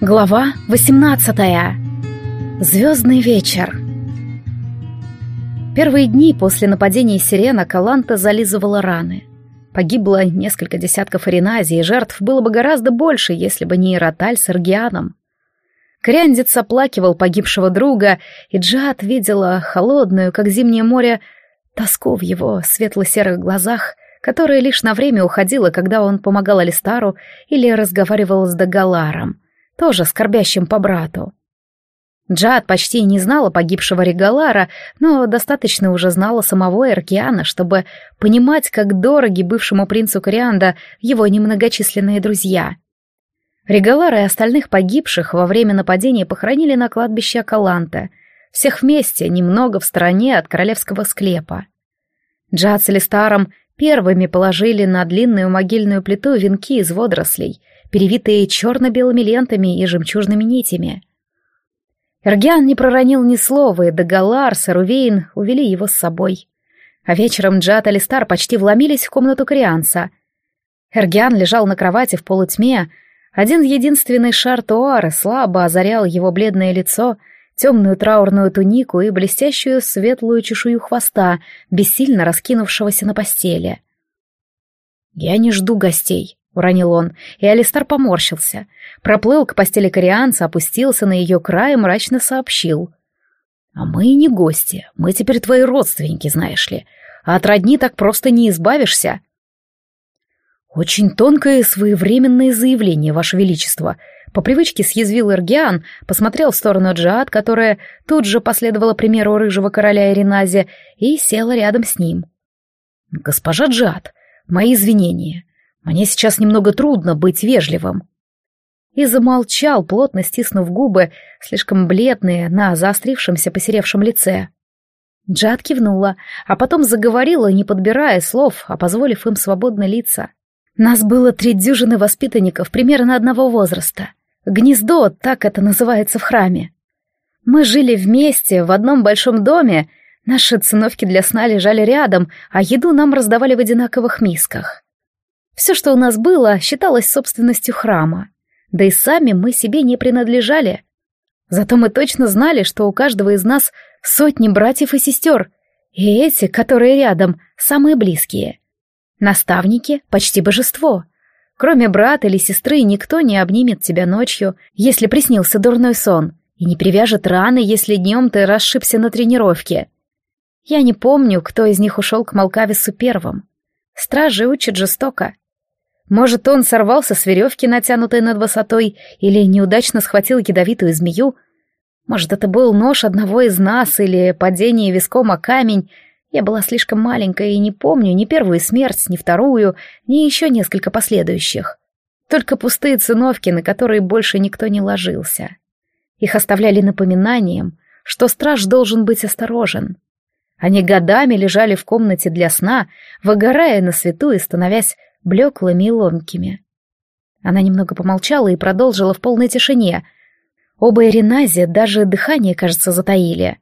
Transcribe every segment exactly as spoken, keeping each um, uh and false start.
Глава восемнадцатая. Звездный вечер. Первые дни после нападения сирена Каланта зализывала раны. Погибло несколько десятков Эриназий, и жертв было бы гораздо больше, если бы не Ироталь с Эргианом. Кориандец оплакивал погибшего друга, и Джиад видела холодную, как зимнее море, тоску в его светло-серых глазах, которая лишь на время уходила, когда он помогал Алистару или разговаривал с Дагаларом, тоже скорбящим по брату. Джиад почти не знала погибшего Регалара, но достаточно уже знала самого Эркиана, чтобы понимать, как дороги бывшему принцу Корианда его немногочисленные друзья. Регалара и остальных погибших во время нападения похоронили на кладбище Акаланте, всех вместе, немного в стороне от королевского склепа. Джиад с Алистаром первыми положили на длинную могильную плиту венки из водорослей, перевитые черно-белыми лентами и жемчужными нитями. Эргиан не проронил ни слова, и Дагалар с Эрувейн увели его с собой. А вечером Джиад и Алистар почти вломились в комнату корианца. Эргиан лежал на кровати в полутьме, один единственный шар туары слабо озарял его бледное лицо, темную траурную тунику и блестящую светлую чешую хвоста, бессильно раскинувшегося на постели. «Я не жду гостей», — уронил он, и Алистар поморщился. Проплыл к постели корианца, опустился на ее край и мрачно сообщил. «А мы не гости, мы теперь твои родственники, знаешь ли, а от родни так просто не избавишься». «Очень тонкое и своевременное заявление, Ваше Величество», — по привычке съязвил Эргиан, посмотрел в сторону Джиад, которая тут же последовала примеру рыжего короля Эринази, и села рядом с ним. «Госпожа Джиад, мои извинения. Мне сейчас немного трудно быть вежливым». И замолчал, плотно стиснув губы, слишком бледные, на заострившемся посеревшем лице. Джиад кивнула, а потом заговорила, не подбирая слов, а позволив им свободно литься. Нас было три дюжины воспитанников примерно одного возраста. Гнездо, так это называется в храме. Мы жили вместе в одном большом доме, наши циновки для сна лежали рядом, а еду нам раздавали в одинаковых мисках. Все, что у нас было, считалось собственностью храма. Да и сами мы себе не принадлежали. Зато мы точно знали, что у каждого из нас сотни братьев и сестер, и эти, которые рядом, самые близкие. Наставники — почти божество. Кроме брата или сестры никто не обнимет тебя ночью, если приснился дурной сон, и не привяжет раны, если днем ты расшибся на тренировке. Я не помню, кто из них ушел к Малкавису первым. Стражи учат жестоко. Может, он сорвался с веревки, натянутой над высотой, или неудачно схватил ядовитую змею. Может, это был нож одного из нас, или падение виском о камень. Я была слишком маленькая и не помню ни первую смерть, ни вторую, ни еще несколько последующих. Только пустые циновки, на которые больше никто не ложился. Их оставляли напоминанием, что страж должен быть осторожен. Они годами лежали в комнате для сна, выгорая на свету и становясь блеклыми и ломкими. Она немного помолчала и продолжила в полной тишине. Оба Эринази даже дыхание, кажется, затаили.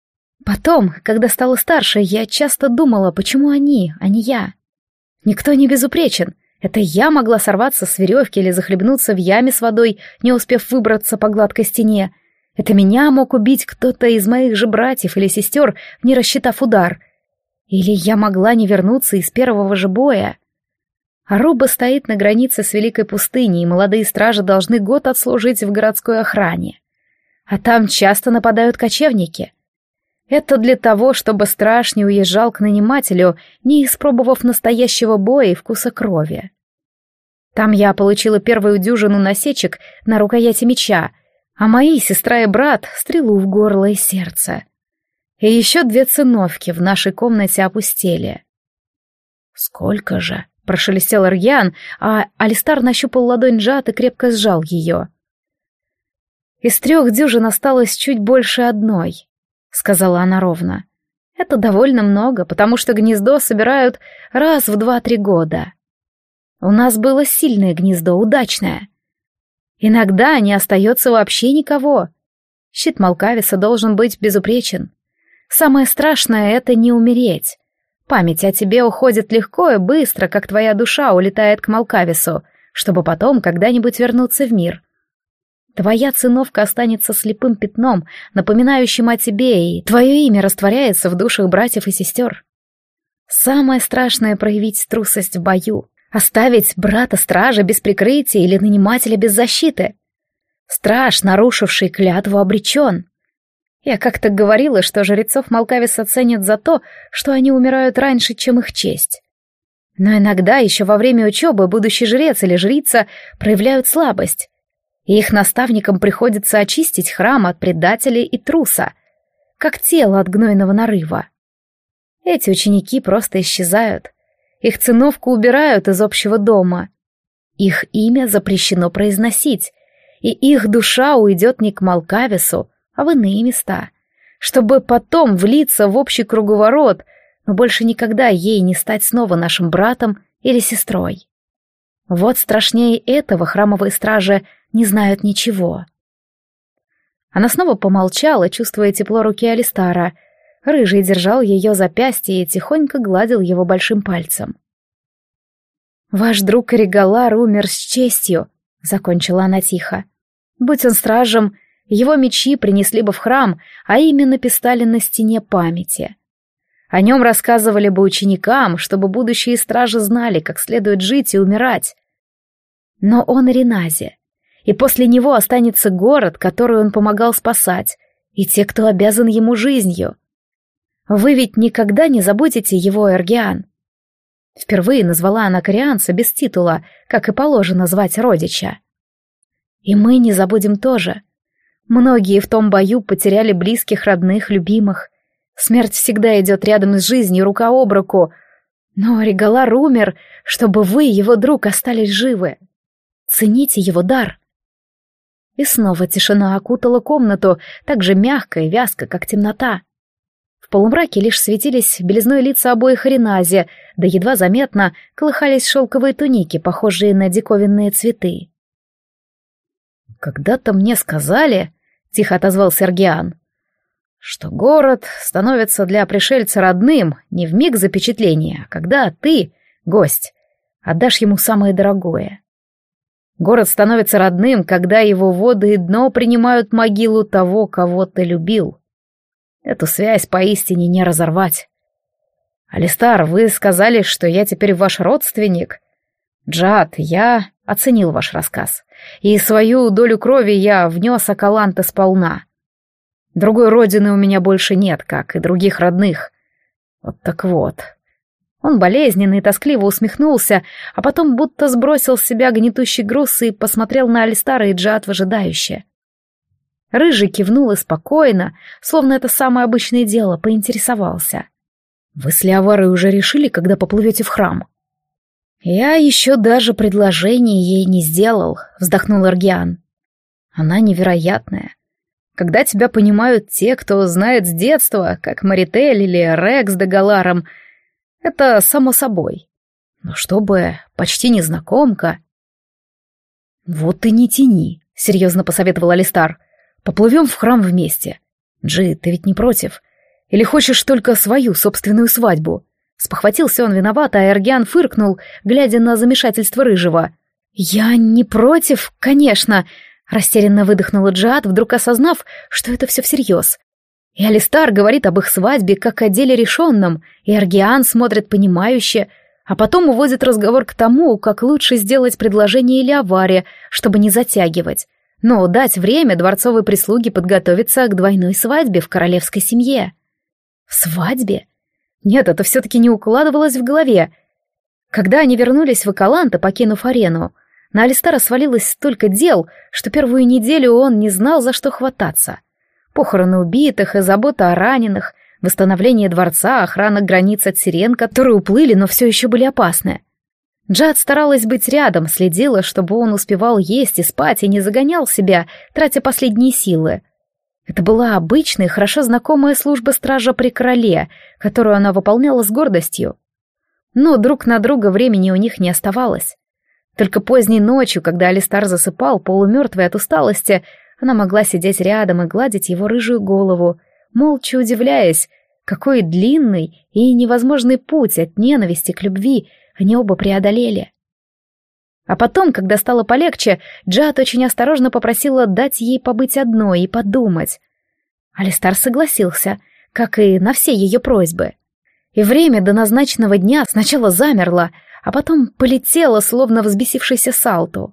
Потом, когда стала старше, я часто думала, почему они, а не я. Никто не безупречен. Это я могла сорваться с веревки или захлебнуться в яме с водой, не успев выбраться по гладкой стене. Это меня мог убить кто-то из моих же братьев или сестер, не рассчитав удар. Или я могла не вернуться из первого же боя. Аруба стоит на границе с Великой пустыней, и молодые стражи должны год отслужить в городской охране. А там часто нападают кочевники. Это для того, чтобы страж не уезжал к нанимателю, не испробовав настоящего боя и вкуса крови. Там я получила первую дюжину насечек на рукояти меча, а мои сестра и брат — стрелу в горло и сердце. И еще две циновки в нашей комнате опустели. «Сколько же?» — прошелестел Эргиан, а Алистар нащупал ладонь Джиад и крепко сжал ее. «Из трех дюжин осталось чуть больше одной», — сказала она ровно. «Это довольно много, потому что гнездо собирают раз в два-три года. У нас было сильное гнездо, удачное. Иногда не остается вообще никого. Щит Малкависа должен быть безупречен. Самое страшное — это не умереть. Память о тебе уходит легко и быстро, как твоя душа улетает к Малкавису, чтобы потом когда-нибудь вернуться в мир. Твоя циновка останется слепым пятном, напоминающим о тебе, и твое имя растворяется в душах братьев и сестер. Самое страшное — проявить трусость в бою, оставить брата-стража без прикрытия или нанимателя без защиты. Страж, нарушивший клятву, обречен. Я как-то говорила, что жрецов Малкависа ценят за то, что они умирают раньше, чем их честь. Но иногда еще во время учебы будущий жрец или жрица проявляют слабость, и их наставникам приходится очистить храм от предателей и труса, как тело от гнойного нарыва. Эти ученики просто исчезают. Их циновку убирают из общего дома. Их имя запрещено произносить, и их душа уйдет не к Малкавису, а в иные места, чтобы потом влиться в общий круговорот, но больше никогда ей не стать снова нашим братом или сестрой. Вот страшнее этого храмовые стражи не знают ничего. Она снова помолчала, чувствуя тепло руки Алистара. Рыжий держал ее запястье и тихонько гладил его большим пальцем. «Ваш друг Регалар умер с честью», — закончила она тихо. «Будь он стражем, его мечи принесли бы в храм, а имя написали на стене памяти. О нем рассказывали бы ученикам, чтобы будущие стражи знали, как следует жить и умирать. Но он Ренази, и после него останется город, который он помогал спасать, и те, кто обязан ему жизнью. Вы ведь никогда не забудете его, Эргиан». Впервые назвала она корианца без титула, как и положено звать родича. «И мы не забудем тоже. Многие в том бою потеряли близких, родных, любимых. Смерть всегда идет рядом с жизнью, рука об руку. Но Регалар умер, чтобы вы, его друг, остались живы. Цените его дар». И снова тишина окутала комнату, так же мягко и вязко, как темнота. В полумраке лишь светились белизной лица обоих Ренази, да едва заметно колыхались шелковые туники, похожие на диковинные цветы. «Когда-то мне сказали, — тихо отозвался Эргиан, — что город становится для пришельца родным не в миг запечатления, а когда ты, гость, отдашь ему самое дорогое. Город становится родным, когда его воды и дно принимают могилу того, кого ты любил. Эту связь поистине не разорвать. Алистар, вы сказали, что я теперь ваш родственник. Джад, я оценил ваш рассказ, и свою долю крови я внес Акаланте сполна. Другой родины у меня больше нет, как и других родных. Вот так вот». Он болезненно и тоскливо усмехнулся, а потом будто сбросил с себя гнетущий груз и посмотрел на Алистара и Джад выжидающе. Рыжий кивнул и спокойно, словно это самое обычное дело, поинтересовался. «Вы с Леоварой уже решили, когда поплывете в храм?» «Я еще даже предложение ей не сделал», — вздохнул Эргиан. «Она невероятная. Когда тебя понимают те, кто знает с детства, как Маритель или Рекс де Галаром, это само собой. Но чтобы почти незнакомка...» «Вот и не тяни», — серьезно посоветовал Алистар. «Поплывем в храм вместе. Джи, ты ведь не против? Или хочешь только свою собственную свадьбу?» Спохватился он виновато, а Эргиан фыркнул, глядя на замешательство Рыжего. «Я не против, конечно», — растерянно выдохнула Джад, вдруг осознав, что это все всерьез. И Алистар говорит об их свадьбе как о деле решенном, и Эргиан смотрит понимающе, а потом уводит разговор к тому, как лучше сделать предложение Леоваре, чтобы не затягивать, но дать время дворцовой прислуге подготовиться к двойной свадьбе в королевской семье. В свадьбе? Нет, это все-таки не укладывалось в голове. Когда они вернулись в Акаланте, покинув арену, на Алистара свалилось столько дел, что первую неделю он не знал, за что хвататься. Похороны убитых и забота о раненых, восстановление дворца, охрана границ от сирен, которые уплыли, но все еще были опасны. Джад старалась быть рядом, следила, чтобы он успевал есть и спать и не загонял себя, тратя последние силы. Это была обычная, хорошо знакомая служба стража при короле, которую она выполняла с гордостью. Но друг на друга времени у них не оставалось. Только поздней ночью, когда Алистар засыпал, полумертвый от усталости, она могла сидеть рядом и гладить его рыжую голову, молча удивляясь, какой длинный и невозможный путь от ненависти к любви они оба преодолели. А потом, когда стало полегче, Джад очень осторожно попросила дать ей побыть одной и подумать. Алистар согласился, как и на все ее просьбы. И время до назначенного дня сначала замерло, а потом полетело, словно взбесившийся Салту.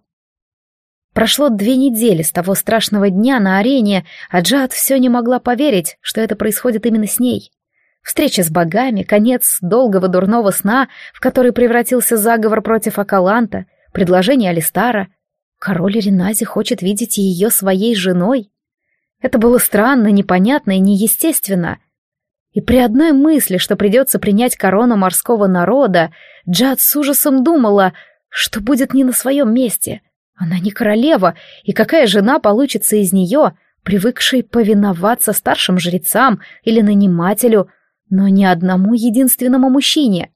Прошло две недели с того страшного дня на арене, а Джад все не могла поверить, что это происходит именно с ней. Встреча с богами, конец долгого дурного сна, в который превратился заговор против Акаланта, предложение Алистара. Король Ренази хочет видеть ее своей женой. Это было странно, непонятно и неестественно. И при одной мысли, что придется принять корону морского народа, Джад с ужасом думала, что будет не на своем месте. Она не королева, и какая жена получится из нее, привыкшей повиноваться старшим жрецам или нанимателю, но ни одному единственному мужчине.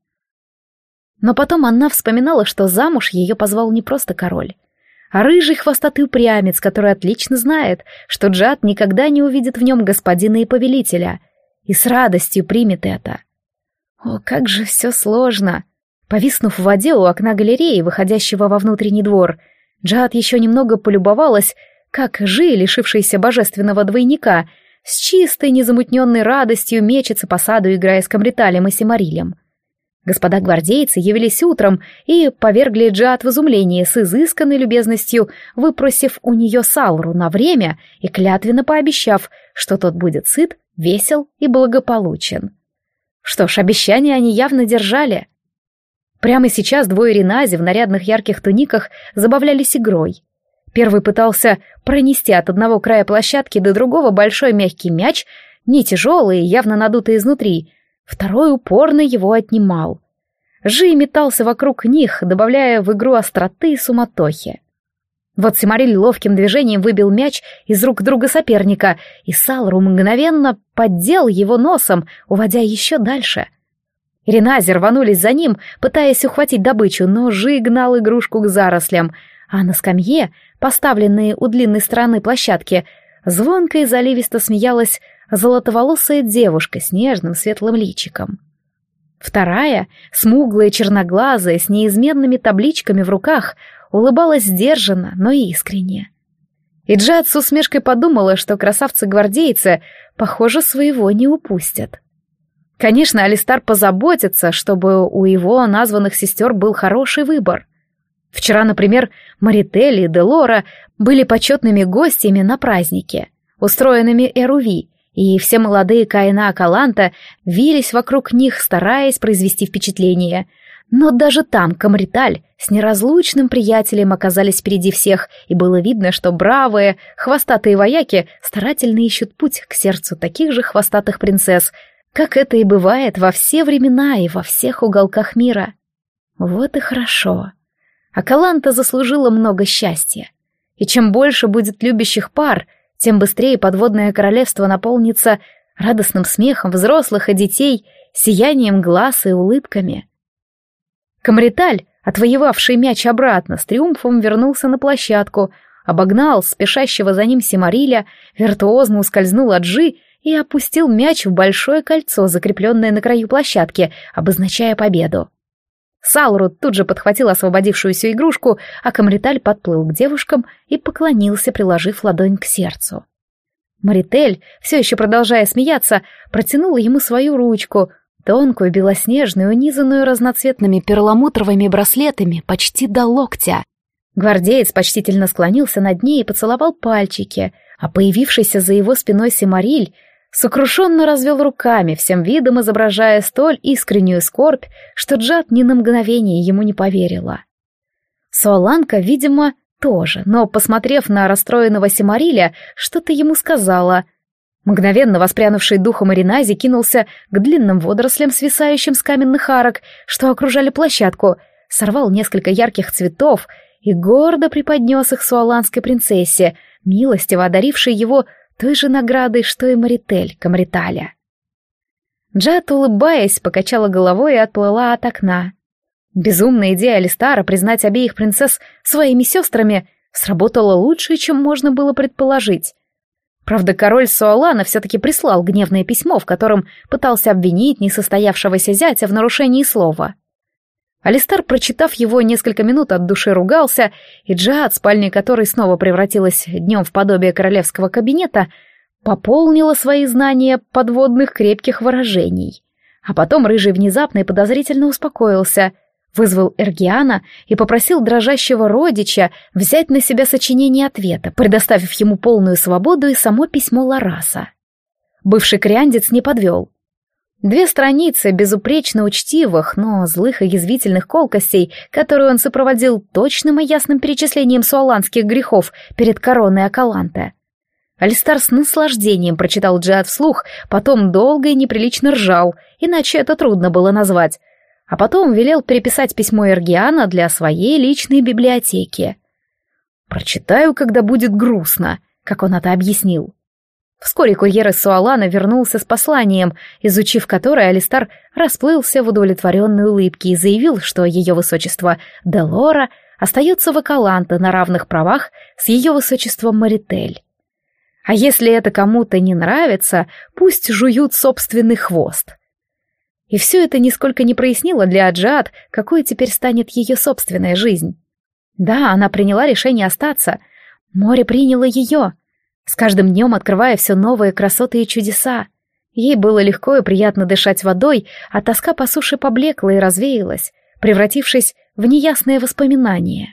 Но потом она вспоминала, что замуж ее позвал не просто король, а рыжий хвостатый упрямец, который отлично знает, что Джад никогда не увидит в нем господина и повелителя, и с радостью примет это. О, как же все сложно! Повиснув в воде у окна галереи, выходящего во внутренний двор, Джад еще немного полюбовалась, как Жи, лишившийся божественного двойника, с чистой незамутненной радостью мечется по саду, играя с Камриталем и Симарилем. Господа гвардейцы явились утром и повергли Джад в изумление с изысканной любезностью, выпросив у нее Салру на время и клятвенно пообещав, что тот будет сыт, весел и благополучен. Что ж, обещания они явно держали. Прямо сейчас двое Ренази в нарядных ярких туниках забавлялись игрой. Первый пытался пронести от одного края площадки до другого большой мягкий мяч, не тяжелый и явно надутый изнутри, второй упорно его отнимал. Жи метался вокруг них, добавляя в игру остроты и суматохи. Вот Симариль ловким движением выбил мяч из рук друга соперника, и Салру мгновенно поддел его носом, уводя еще дальше. Ренази рванулись за ним, пытаясь ухватить добычу, но Жи гнал игрушку к зарослям, а на скамье, поставленной у длинной стороны площадки, звонко и заливисто смеялась золотоволосая девушка с нежным светлым личиком. Вторая, смуглая, черноглазая, с неизменными табличками в руках, улыбалась сдержанно, но искренне. И Джад с усмешкой подумала, что красавцы-гвардейцы, похоже, своего не упустят. Конечно, Алистар позаботится, чтобы у его названных сестер был хороший выбор. Вчера, например, Маритель и Делора были почетными гостями на празднике, устроенными Эруви, и все молодые Каина Акаланта вились вокруг них, стараясь произвести впечатление. Но даже там Камриталь с неразлучным приятелем оказались впереди всех, и было видно, что бравые, хвостатые вояки старательно ищут путь к сердцу таких же хвостатых принцесс, как это и бывает во все времена и во всех уголках мира. Вот и хорошо. Акаланта заслужила много счастья. И чем больше будет любящих пар, тем быстрее подводное королевство наполнится радостным смехом взрослых и детей, сиянием глаз и улыбками. Камриталь, отвоевавший мяч обратно, с триумфом вернулся на площадку, обогнал спешащего за ним Симариля, виртуозно ускользнул от Жи и опустил мяч в большое кольцо, закрепленное на краю площадки, обозначая победу. Салру тут же подхватил освободившуюся игрушку, а Камриталь подплыл к девушкам и поклонился, приложив ладонь к сердцу. Маритель, все еще продолжая смеяться, протянула ему свою ручку, тонкую, белоснежную, унизанную разноцветными перламутровыми браслетами почти до локтя. Гвардеец почтительно склонился над ней и поцеловал пальчики, а появившийся за его спиной Симариль сокрушенно развел руками, всем видом изображая столь искреннюю скорбь, что Джад ни на мгновение ему не поверила. Суаланка, видимо, тоже, но, посмотрев на расстроенного Симариля, что-то ему сказала. Мгновенно воспрянувший духом Ренази кинулся к длинным водорослям, свисающим с каменных арок, что окружали площадку, сорвал несколько ярких цветов и гордо преподнес их суаланской принцессе, милостиво одарившей его той же наградой, что и Маритель Камриталя. Джад, улыбаясь, покачала головой и отплыла от окна. Безумная идея Алистара признать обеих принцесс своими сестрами сработала лучше, чем можно было предположить. Правда, король Суалана все-таки прислал гневное письмо, в котором пытался обвинить несостоявшегося зятя в нарушении слова. Алистар, прочитав его, несколько минут от души ругался, и Джиад, спальня которой снова превратилась днем в подобие королевского кабинета, пополнила свои знания подводных крепких выражений. А потом Рыжий внезапно и подозрительно успокоился, вызвал Эргиана и попросил дрожащего родича взять на себя сочинение ответа, предоставив ему полную свободу и само письмо Лараса. Бывший криандец не подвел. Две страницы безупречно учтивых, но злых и язвительных колкостей, которые он сопроводил точным и ясным перечислением суаланских грехов перед короной Акаланте. Алистар с наслаждением прочитал Джиад вслух, потом долго и неприлично ржал, иначе это трудно было назвать, а потом велел переписать письмо Эргиана для своей личной библиотеки. «Прочитаю, когда будет грустно», как он это объяснил. Вскоре курьер из Суалана вернулся с посланием, изучив которое, Алистар расплылся в удовлетворенной улыбке и заявил, что ее высочество Делора остается в Акаланте на равных правах с ее высочеством Маритель. А если это кому-то не нравится, пусть жуют собственный хвост. И все это нисколько не прояснило для Джиад, какой теперь станет ее собственная жизнь. Да, она приняла решение остаться. Море приняло ее, с каждым днем открывая все новые красоты и чудеса. Ей было легко и приятно дышать водой, а тоска по суше поблекла и развеялась, превратившись в неясные воспоминания.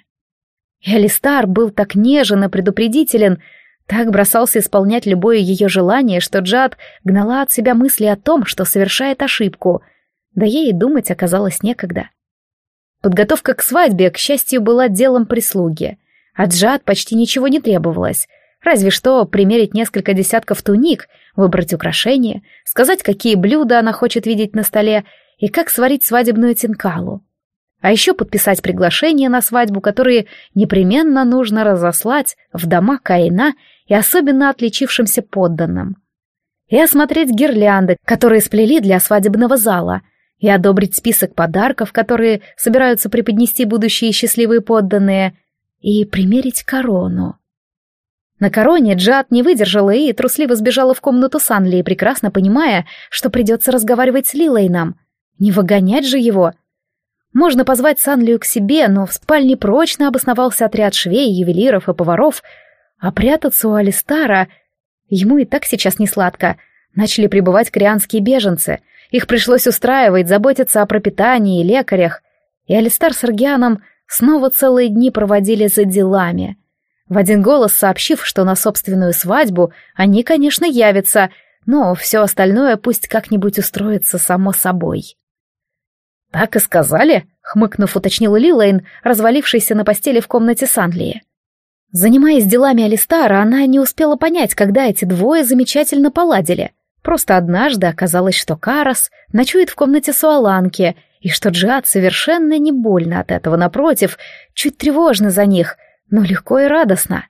И Алистар был так нежен и предупредителен, так бросался исполнять любое ее желание, что Джиад гнала от себя мысли о том, что совершает ошибку, да ей и думать оказалось некогда. Подготовка к свадьбе, к счастью, была делом прислуги. От Джиад почти ничего не требовалось, разве что примерить несколько десятков туник, выбрать украшения, сказать, какие блюда она хочет видеть на столе и как сварить свадебную тинкалу. А еще подписать приглашения на свадьбу, которые непременно нужно разослать в дома Каина и особенно отличившимся подданным. И осмотреть гирлянды, которые сплели для свадебного зала, и одобрить список подарков, которые собираются преподнести будущие счастливые подданные, и примерить корону. На короне Джиад не выдержала и трусливо сбежала в комнату Санли, прекрасно понимая, что придется разговаривать с Лилейном. Не выгонять же его. Можно позвать Санлию к себе, но в спальне прочно обосновался отряд швей, ювелиров и поваров, а прятаться у Алистара... Ему и так сейчас не сладко. Начали прибывать крианские беженцы. Их пришлось устраивать, заботиться о пропитании и лекарях. И Алистар с Эргианом снова целые дни проводили за делами, в один голос сообщив, что на собственную свадьбу они, конечно, явятся, но все остальное пусть как-нибудь устроится само собой. «Так и сказали?» — хмыкнув, уточнил Лилейн, развалившийся на постели в комнате Санлии. Занимаясь делами Алистара, она не успела понять, когда эти двое замечательно поладили. Просто однажды оказалось, что Карас ночует в комнате Суаланки, и что Джиад совершенно не больно от этого, напротив, чуть тревожно за них, но легко и радостно.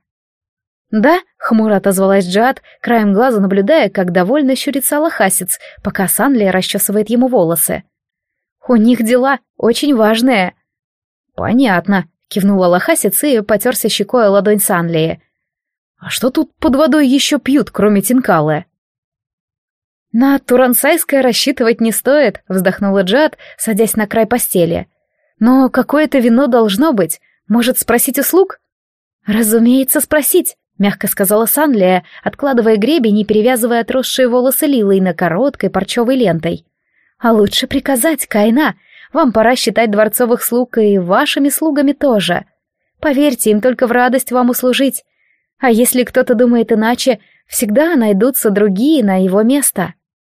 «Да», — хмуро отозвалась Джиад, краем глаза наблюдая, как довольно щурится Алахасец, пока Санлия расчесывает ему волосы. «У них дела очень важные». «Понятно», — кивнул Алахасец и потерся щекой о ладонь Санлии. «А что тут под водой еще пьют, кроме тинкалы?» «На Турансайское рассчитывать не стоит», — вздохнула Джиад, садясь на край постели. «Но какое-то вино должно быть. Может, спросить у слуг?» «Разумеется, спросить», — мягко сказала Санлия, откладывая гребень и перевязывая отросшие волосы Лилейна короткой парчевой лентой. «А лучше приказать, Кайна. Вам пора считать дворцовых слуг и вашими слугами тоже. Поверьте, им только в радость вам услужить. А если кто-то думает иначе, всегда найдутся другие на его место».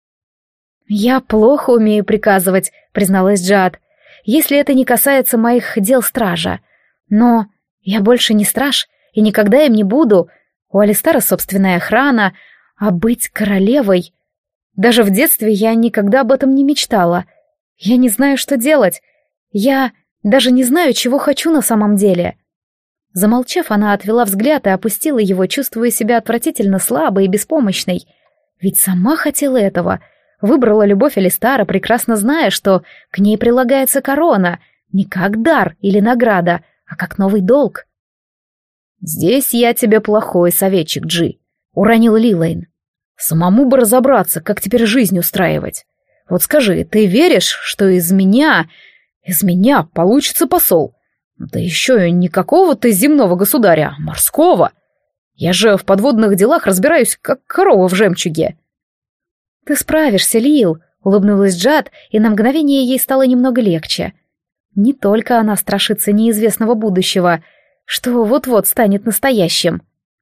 «Я плохо умею приказывать», — призналась Джиад, «если это не касается моих дел стража. Но я больше не страж и никогда им не буду. У Алистара собственная охрана, а быть королевой... Даже в детстве я никогда об этом не мечтала. Я не знаю, что делать. Я даже не знаю, чего хочу на самом деле». Замолчав, она отвела взгляд и опустила его, чувствуя себя отвратительно слабой и беспомощной. Ведь сама хотела этого. Выбрала любовь Алистара, прекрасно зная, что к ней прилагается корона, не как дар или награда, а как новый долг. «Здесь я тебе плохой советчик, Джи», — уронил Лилейн. «Самому бы разобраться, как теперь жизнь устраивать. Вот скажи, ты веришь, что из меня, Из меня получится посол. Да еще и не какого-то земного государя, а морского. Я же в подводных делах разбираюсь, как корова в жемчуге». «Ты справишься, Лил», — улыбнулась Джад, и на мгновение ей стало немного легче. Не только она страшится неизвестного будущего, что вот-вот станет настоящим.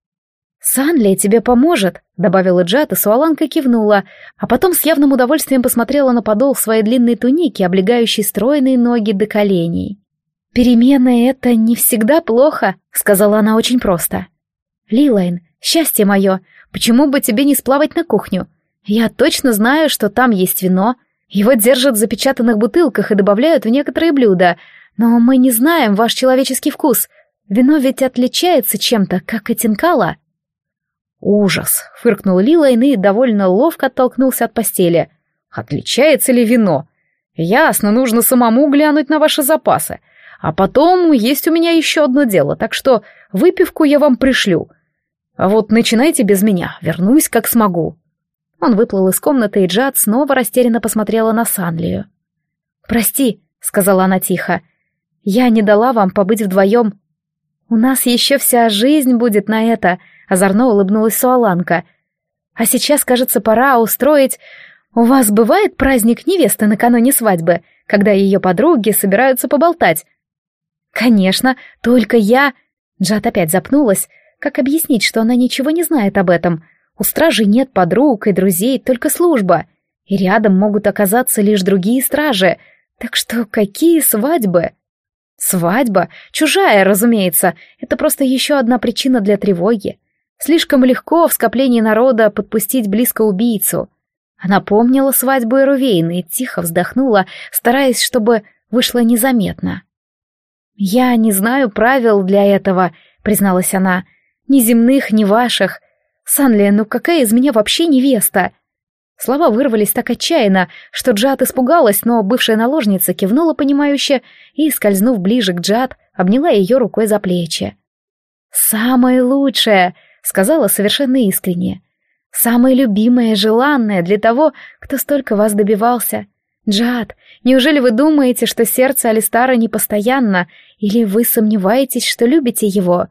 «Санли тебе поможет», — добавила Джад, и Суаланка кивнула, а потом с явным удовольствием посмотрела на подол своей длинной туники, облегающей стройные ноги до коленей. «Перемены — это не всегда плохо», — сказала она очень просто. «Лилайн, счастье мое, почему бы тебе не сплавать на кухню? Я точно знаю, что там есть вино. Его держат в запечатанных бутылках и добавляют в некоторые блюда, но мы не знаем ваш человеческий вкус. Вино ведь отличается чем-то, как и тинкала». «Ужас!» — фыркнул Лилайн и довольно ловко оттолкнулся от постели. «Отличается ли вино? Ясно, нужно самому глянуть на ваши запасы. А потом есть у меня еще одно дело, так что выпивку я вам пришлю. А вот начинайте без меня, вернусь как смогу». Он выплыл из комнаты, и Джад снова растерянно посмотрела на Санлию. «Прости», — сказала она тихо, — «я не дала вам побыть вдвоем. У нас еще вся жизнь будет на это», — озорно улыбнулась Суаланка. «А сейчас, кажется, пора устроить... У вас бывает праздник невесты накануне свадьбы, когда ее подруги собираются поболтать?» «Конечно, только я...» Джад опять запнулась. Как объяснить, что она ничего не знает об этом? У стражи нет подруг и друзей, только служба. И рядом могут оказаться лишь другие стражи. Так что какие свадьбы? Свадьба? Чужая, разумеется. Это просто еще одна причина для тревоги. Слишком легко в скоплении народа подпустить близко убийцу. Она помнила свадьбу Эрувейна и тихо вздохнула, стараясь, чтобы вышло незаметно. «Я не знаю правил для этого», — призналась она. «Ни земных, ни ваших. Санли, ну какая из меня вообще невеста?» Слова вырвались так отчаянно, что Джад испугалась, но бывшая наложница кивнула понимающе и, скользнув ближе к Джад, обняла ее рукой за плечи. «Самое лучшее», — сказала совершенно искренне. «Самое любимое, желанное для того, кто столько вас добивался. Джад, неужели вы думаете, что сердце Алистара непостоянно, или вы сомневаетесь, что любите его?»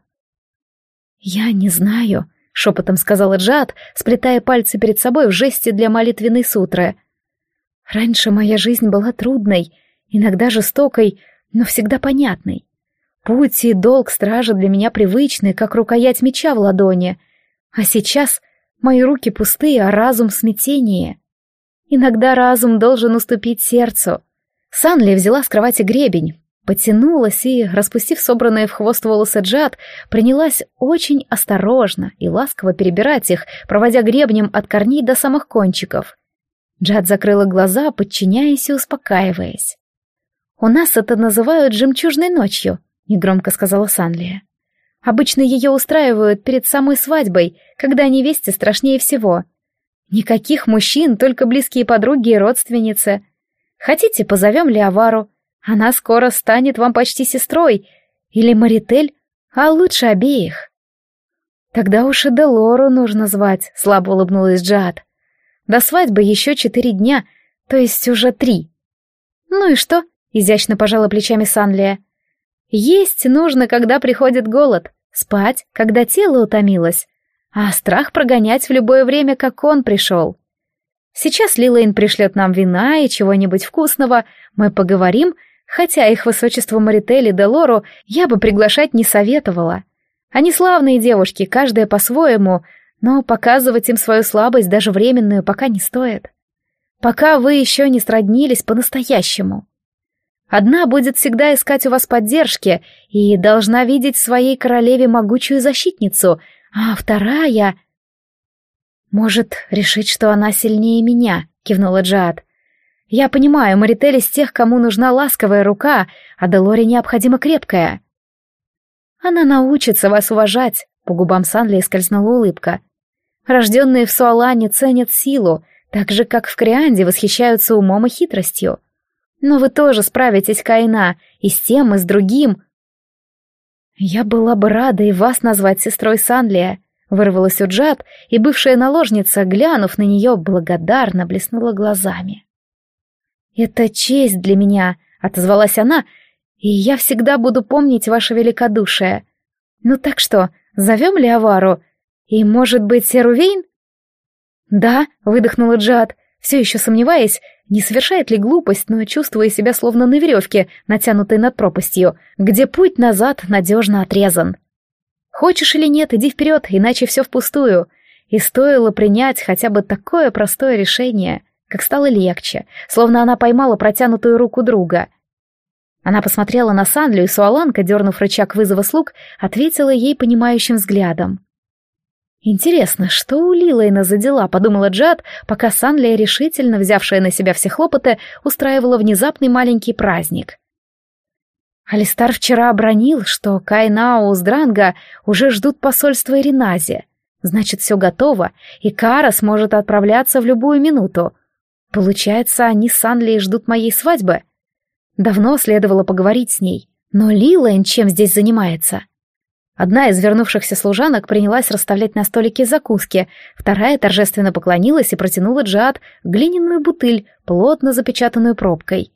«Я не знаю», — шепотом сказала Джад, сплетая пальцы перед собой в жесте для молитвенной сутры. «Раньше моя жизнь была трудной, иногда жестокой, но всегда понятной. Путь и долг стража для меня привычны, как рукоять меча в ладони. А сейчас мои руки пустые, а разум в смятении. Иногда разум должен уступить сердцу». Санли взяла с кровати гребень, потянулась и, распустив собранные в хвост волосы Джад, принялась очень осторожно и ласково перебирать их, проводя гребнем от корней до самых кончиков. Джад закрыла глаза, подчиняясь и успокаиваясь. «У нас это называют жемчужной ночью», — негромко сказала Санли. «Обычно ее устраивают перед самой свадьбой, когда невесте страшнее всего. Никаких мужчин, только близкие подруги и родственницы. Хотите, позовем Леовару? Она скоро станет вам почти сестрой. Или Маритель, а лучше обеих». «Тогда уж и Делору нужно звать», — слабо улыбнулась Джад. «До свадьбы еще четыре дня, то есть уже три». «Ну и что?» — изящно пожала плечами Санлия. «Есть нужно, когда приходит голод, спать, когда тело утомилось, а страх прогонять в любое время, как он пришел. Сейчас Лилайн пришлет нам вина и чего-нибудь вкусного, мы поговорим, хотя их высочество Маритель и Делору я бы приглашать не советовала. Они славные девушки, каждая по-своему, но показывать им свою слабость, даже временную, пока не стоит. Пока вы еще не сроднились по-настоящему. Одна будет всегда искать у вас поддержки и должна видеть в своей королеве могучую защитницу, а вторая... «Может, решить, что она сильнее меня», — кивнула Джад. «Я понимаю, Маритель из тех, кому нужна ласковая рука, а Делоре необходима крепкая». «Она научится вас уважать», — по губам Санли скользнула улыбка. «Рожденные в Суалане ценят силу, так же, как в Крианде восхищаются умом и хитростью. Но вы тоже справитесь, Кайна, и с тем, и с другим». «Я была бы рада и вас назвать сестрой Санлия», — вырвалась у Джад, и бывшая наложница, глянув на нее, благодарно блеснула глазами. «Это честь для меня», — отозвалась она, — «и я всегда буду помнить ваше великодушие. Ну так что, зовем Леовару? И, может быть, Эрувейн?» «Да», — выдохнула Джиад, все еще сомневаясь, не совершает ли глупость, но чувствуя себя словно на веревке, натянутой над пропастью, где путь назад надежно отрезан. «Хочешь или нет, иди вперед, иначе все впустую». И стоило принять хотя бы такое простое решение, как стало легче, словно она поймала протянутую руку друга. Она посмотрела на Санлю, и Суаланка, дернув рычаг вызова слуг, ответила ей понимающим взглядом. «Интересно, что у Лилейна за дела?» — подумала Джиад, пока Санля, решительно взявшая на себя все хлопоты, устраивала внезапный маленький праздник. Алистар вчера обронил, что Кайнау с Дранго уже ждут посольства Иринази. Значит, все готово, и Кара сможет отправляться в любую минуту. Получается, они с Санлей ждут моей свадьбы? Давно следовало поговорить с ней, но Лилейн чем здесь занимается? Одна из вернувшихся служанок принялась расставлять на столике закуски, вторая торжественно поклонилась и протянула Джиад глиняную бутыль, плотно запечатанную пробкой.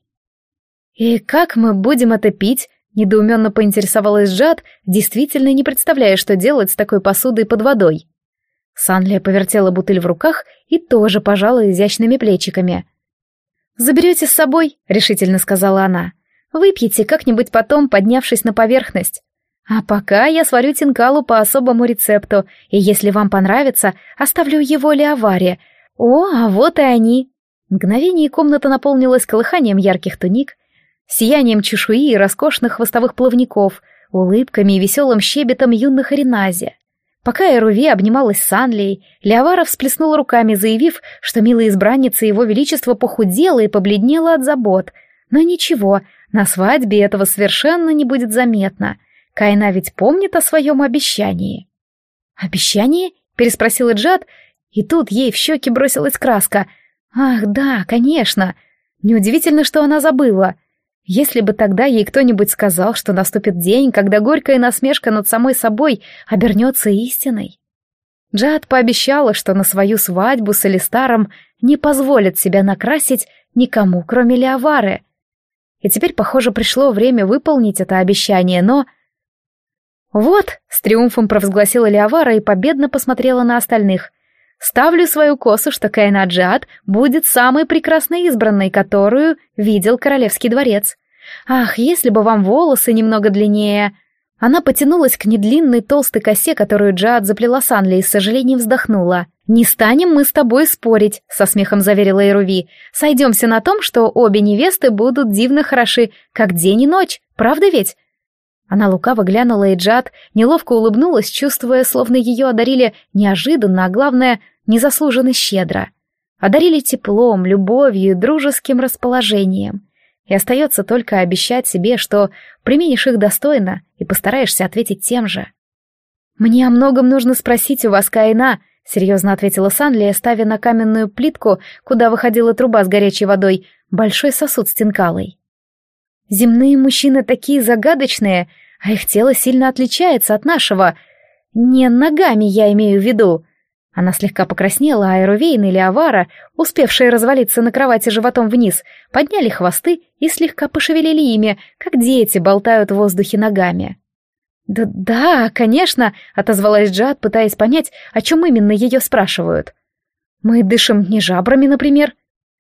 «И как мы будем это пить?» — недоуменно поинтересовалась Джиад, действительно не представляя, что делать с такой посудой под водой. Санлия повертела бутыль в руках и тоже пожала изящными плечиками. «Заберете с собой», — решительно сказала она. «Выпьете как-нибудь потом, поднявшись на поверхность. А пока я сварю тинкалу по особому рецепту, и если вам понравится, оставлю его Леоваре. О, а вот и они». Мгновение комната наполнилась колыханием ярких туник, сиянием чешуи и роскошных хвостовых плавников, улыбками и веселым щебетом юных Иринази. Пока Эруви обнималась с Анлией, Леовара всплеснула руками, заявив, что милая избранница его величества похудела и побледнела от забот. Но ничего, на свадьбе этого совершенно не будет заметно. Кайна ведь помнит о своем обещании. «Обещание?» — переспросила Джиад, и тут ей в щеки бросилась краска. «Ах, да, конечно. Неудивительно, что она забыла. Если бы тогда ей кто-нибудь сказал, что наступит день, когда горькая насмешка над самой собой обернется истиной». Джиад пообещала, что на свою свадьбу с Алистаром не позволит себя накрасить никому, кроме Леовары. И теперь, похоже, пришло время выполнить это обещание, но... «Вот», — с триумфом провозгласила Леовара и победно посмотрела на остальных, «ставлю свою косу, что Кайна Джиад будет самой прекрасной избранной, которую видел королевский дворец. Ах, если бы вам волосы немного длиннее...» Она потянулась к недлинной толстой косе, которую Джиад заплела с Анлей, и с сожалением вздохнула. «Не станем мы с тобой спорить», — со смехом заверила Эруви. «Сойдемся на том, что обе невесты будут дивно хороши, как день и ночь, правда ведь?» Она лукаво глянула, и Джиад неловко улыбнулась, чувствуя, словно ее одарили неожиданно, а главное, незаслуженно щедро. Одарили теплом, любовью и дружеским расположением. И остается только обещать себе, что применишь их достойно и постараешься ответить тем же. «Мне о многом нужно спросить у вас, Кайна», — серьезно ответила Санлия, ставя на каменную плитку, куда выходила труба с горячей водой, большой сосуд с тинкалой. «Земные мужчины такие загадочные, а их тело сильно отличается от нашего. Не ногами я имею в виду». Она слегка покраснела, а Эрувейн и Леовара, успевшие развалиться на кровати животом вниз, подняли хвосты и слегка пошевелили ими, как дети болтают в воздухе ногами. «Да, да, конечно», — отозвалась Джиад, пытаясь понять, о чем именно ее спрашивают. «Мы дышим не жабрами, например?»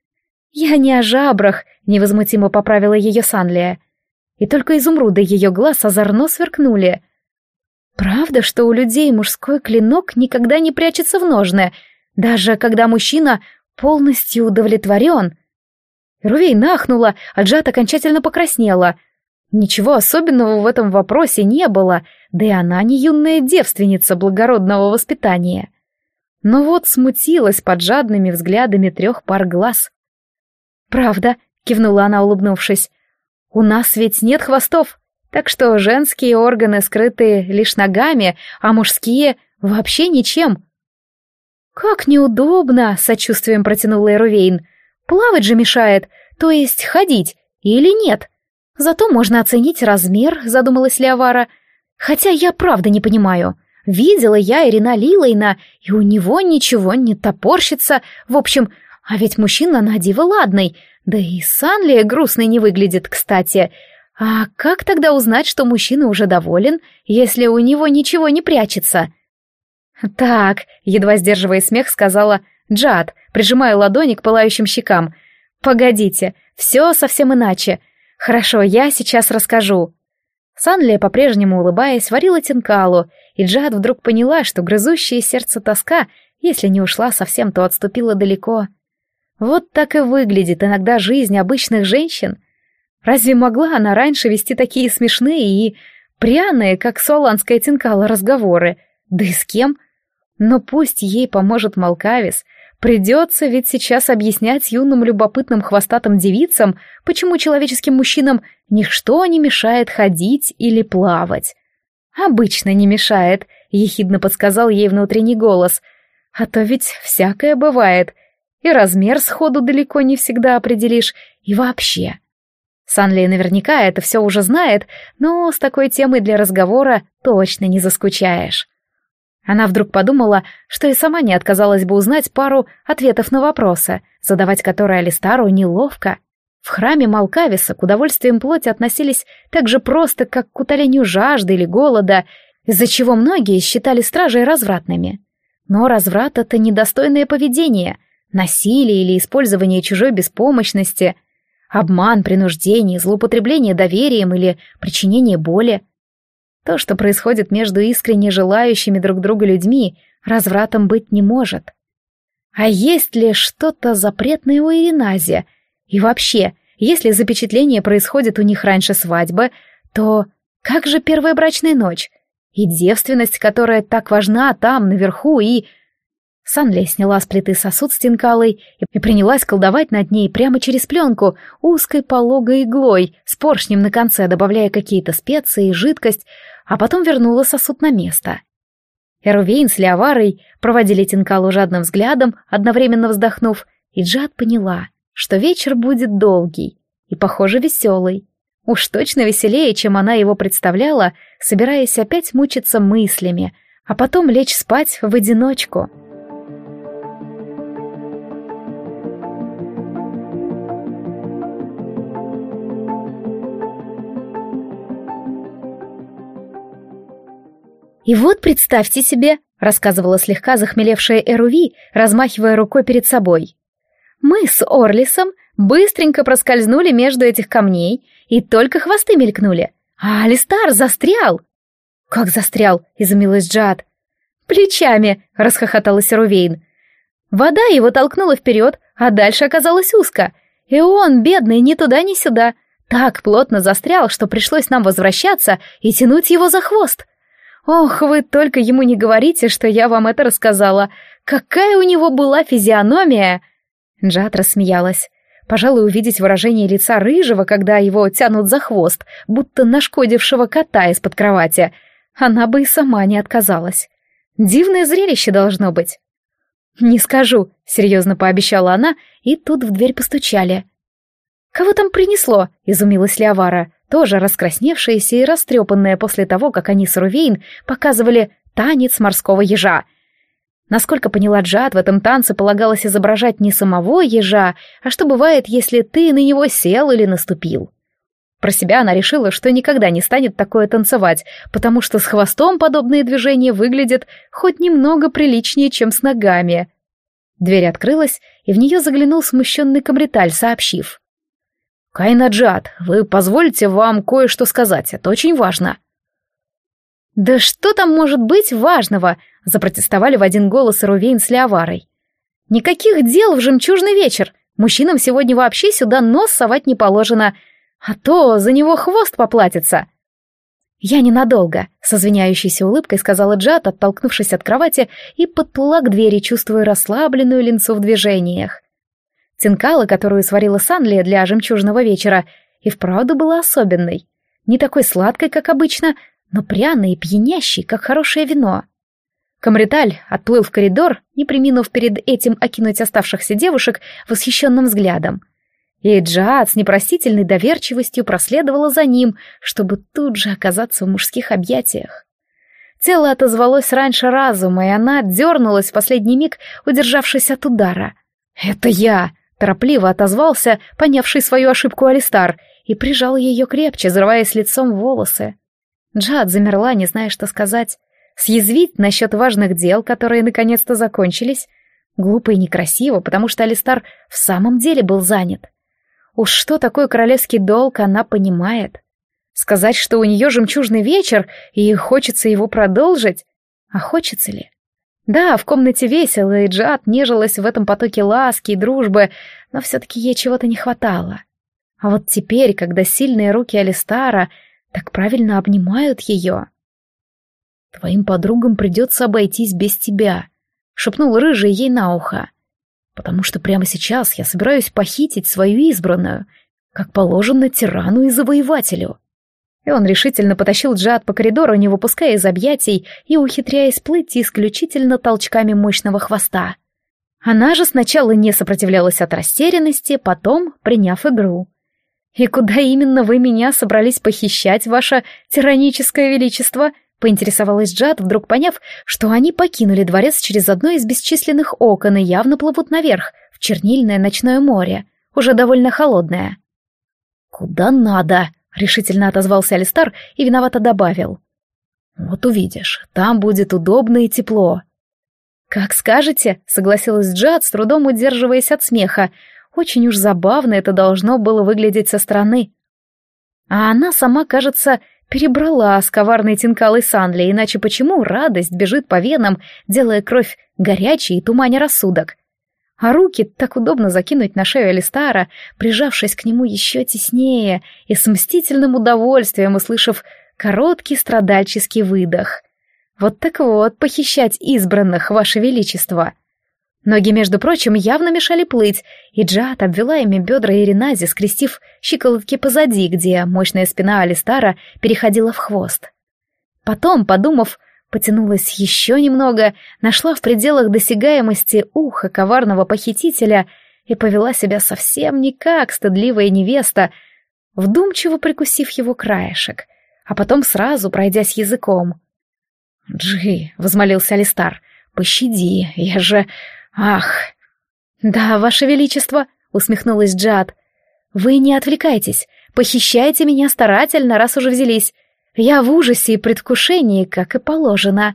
«Я не о жабрах», — невозмутимо поправила ее Санлия. И только изумруды ее глаз озорно сверкнули. «Правда, что у людей мужской клинок никогда не прячется в ножны, даже когда мужчина полностью удовлетворен?» Рувей нахнула, а Джиад окончательно покраснела. Ничего особенного в этом вопросе не было, да и она не юная девственница благородного воспитания. Но вот смутилась под жадными взглядами трех пар глаз. «Правда», — кивнула она, улыбнувшись, — «у нас ведь нет хвостов, так что женские органы скрыты лишь ногами, а мужские — вообще ничем». «Как неудобно», — с сочувствием протянула Эрувейн. «Плавать же мешает, то есть ходить, или нет? Зато можно оценить размер», — задумалась Леовара. «Хотя я правда не понимаю. Видела я Ирина Лилейна, и у него ничего не топорщится. В общем, а ведь мужчина на диво ладный, Да и Санли грустной не выглядит, кстати. А как тогда узнать, что мужчина уже доволен, если у него ничего не прячется? «Так», — едва сдерживая смех, сказала Джад, прижимая ладони к пылающим щекам. «Погодите, все совсем иначе. Хорошо, я сейчас расскажу». Санли, по-прежнему улыбаясь, варила тинкалу, и Джад вдруг поняла, что грызущая сердце тоска, если не ушла совсем, то отступила далеко. Вот так и выглядит иногда жизнь обычных женщин. Разве могла она раньше вести такие смешные и пряные, как суаланская тинкала, разговоры? Да и с кем? Но пусть ей поможет Малкавис. Придется ведь сейчас объяснять юным любопытным хвостатым девицам, почему человеческим мужчинам ничто не мешает ходить или плавать. «Обычно не мешает», — ехидно подсказал ей внутренний голос. «А то ведь всякое бывает. И размер сходу далеко не всегда определишь, и вообще». Санли наверняка это все уже знает, но с такой темой для разговора точно не заскучаешь. Она вдруг подумала, что и сама не отказалась бы узнать пару ответов на вопросы, задавать которые Алистару неловко. В храме Малкависа к удовольствиям плоти относились так же просто, как к утолению жажды или голода, из-за чего многие считали стражей развратными. Но разврат — это недостойное поведение, насилие или использование чужой беспомощности, обман, принуждение, злоупотребление доверием или причинение боли. То, что происходит между искренне желающими друг друга людьми, развратом быть не может. А есть ли что-то запретное у Ириназия? И вообще, если запечатление происходит у них раньше свадьбы, то как же первая брачная ночь? И девственность, которая так важна там, наверху, и... Санли сняла с плиты сосуд с тинкалой и принялась колдовать над ней прямо через пленку, узкой пологой иглой, с поршнем на конце, добавляя какие-то специи и жидкость, а потом вернула сосуд на место. Эрувейн с Леоварой проводили тинкалу жадным взглядом, одновременно вздохнув, и Джад поняла, что вечер будет долгий и, похоже, веселый. Уж точно веселее, чем она его представляла, собираясь опять мучиться мыслями, а потом лечь спать в одиночку. «И вот представьте себе», — рассказывала слегка захмелевшая Эруви, размахивая рукой перед собой. «Мы с Орлисом быстренько проскользнули между этих камней, и только хвосты мелькнули, а Алистар застрял». «Как застрял?» — изумилась Джад. «Плечами», — расхохоталась Эрувейн. «Вода его толкнула вперед, а дальше оказалось узко, и он, бедный, ни туда, ни сюда, так плотно застрял, что пришлось нам возвращаться и тянуть его за хвост. Ох, вы только ему не говорите, что я вам это рассказала. Какая у него была физиономия!» Джад рассмеялась. Пожалуй, увидеть выражение лица рыжего, когда его тянут за хвост, будто нашкодившего кота из-под кровати, она бы и сама не отказалась. Дивное зрелище должно быть. «Не скажу», — серьезно пообещала она, и тут в дверь постучали. «Кого там принесло?» — изумилась Леовара, тоже раскрасневшаяся и растрепанная после того, как они с Рувейн показывали танец морского ежа. Насколько поняла Джад, в этом танце полагалось изображать не самого ежа, а что бывает, если ты на него сел или наступил. Про себя она решила, что никогда не станет такое танцевать, потому что с хвостом подобные движения выглядят хоть немного приличнее, чем с ногами. Дверь открылась, и в нее заглянул смущенный Камриталь, сообщив: «Кайна Джад, вы позволите вам кое-что сказать, это очень важно». «Да что там может быть важного?» — запротестовали в один голос Эрувейн с Леоварой. «Никаких дел в жемчужный вечер. Мужчинам сегодня вообще сюда нос совать не положено, а то за него хвост поплатится». «Я ненадолго», — с извиняющейся улыбкой сказала Джад, оттолкнувшись от кровати, и подплыла к двери, чувствуя расслабленную линцу в движениях. Тинкала, которую сварила Санли для жемчужного вечера, и вправду была особенной. Не такой сладкой, как обычно, но пряной и пьянящей, как хорошее вино. Камриталь отплыл в коридор, не преминув перед этим окинуть оставшихся девушек восхищенным взглядом. И Джад с непростительной доверчивостью проследовала за ним, чтобы тут же оказаться в мужских объятиях. Тело отозвалось раньше разума, и она дернулась в последний миг, удержавшись от удара. «Это я!» Торопливо отозвался, понявший свою ошибку Алистар, и прижал ее крепче, зарываясь лицом в волосы. Джад замерла, не зная, что сказать. Съязвить насчет важных дел, которые наконец-то закончились. Глупо и некрасиво, потому что Алистар в самом деле был занят. Уж что такое королевский долг, она понимает. Сказать, что у нее жемчужный вечер, и хочется его продолжить. А хочется ли? Да, в комнате весело, и Джад нежилась в этом потоке ласки и дружбы, но все-таки ей чего-то не хватало. А вот теперь, когда сильные руки Алистара так правильно обнимают ее... «Твоим подругам придется обойтись без тебя», — шепнул Рыжий ей на ухо. «Потому что прямо сейчас я собираюсь похитить свою избранную, как положено тирану и завоевателю». И он решительно потащил Джад по коридору, не выпуская из объятий и ухитряясь плыть исключительно толчками мощного хвоста. Она же сначала не сопротивлялась от растерянности, потом приняв игру. «И куда именно вы меня собрались похищать, ваше тираническое величество?» — поинтересовалась Джад, вдруг поняв, что они покинули дворец через одно из бесчисленных окон и явно плывут наверх, в чернильное ночное море, уже довольно холодное. «Куда надо?» — решительно отозвался Алистар и виновато добавил. «Вот увидишь, там будет удобно и тепло». «Как скажете», — согласилась Джад, с трудом удерживаясь от смеха. Очень уж забавно это должно было выглядеть со стороны. А она сама, кажется, перебрала с коварной Тинкалой Санли, иначе почему радость бежит по венам, делая кровь горячей и туманя рассудок? А руки так удобно закинуть на шею Алистара, прижавшись к нему еще теснее и с мстительным удовольствием услышав короткий страдальческий выдох. Вот так вот, похищать избранных, ваше величество. Ноги, между прочим, явно мешали плыть, и Джад обвела ими бедра Иринази, скрестив щиколотки позади, где мощная спина Алистара переходила в хвост. Потом, подумав, потянулась еще немного, нашла в пределах досягаемости ухо коварного похитителя и повела себя совсем не как стыдливая невеста, вдумчиво прикусив его краешек, а потом сразу пройдясь языком. «Джи», — возмолился Алистар, — «пощади, я же... Ах!» «Да, ваше величество», — усмехнулась Джад, — «вы не отвлекайтесь, похищайте меня старательно, раз уже взялись. Я в ужасе и предвкушении, как и положено».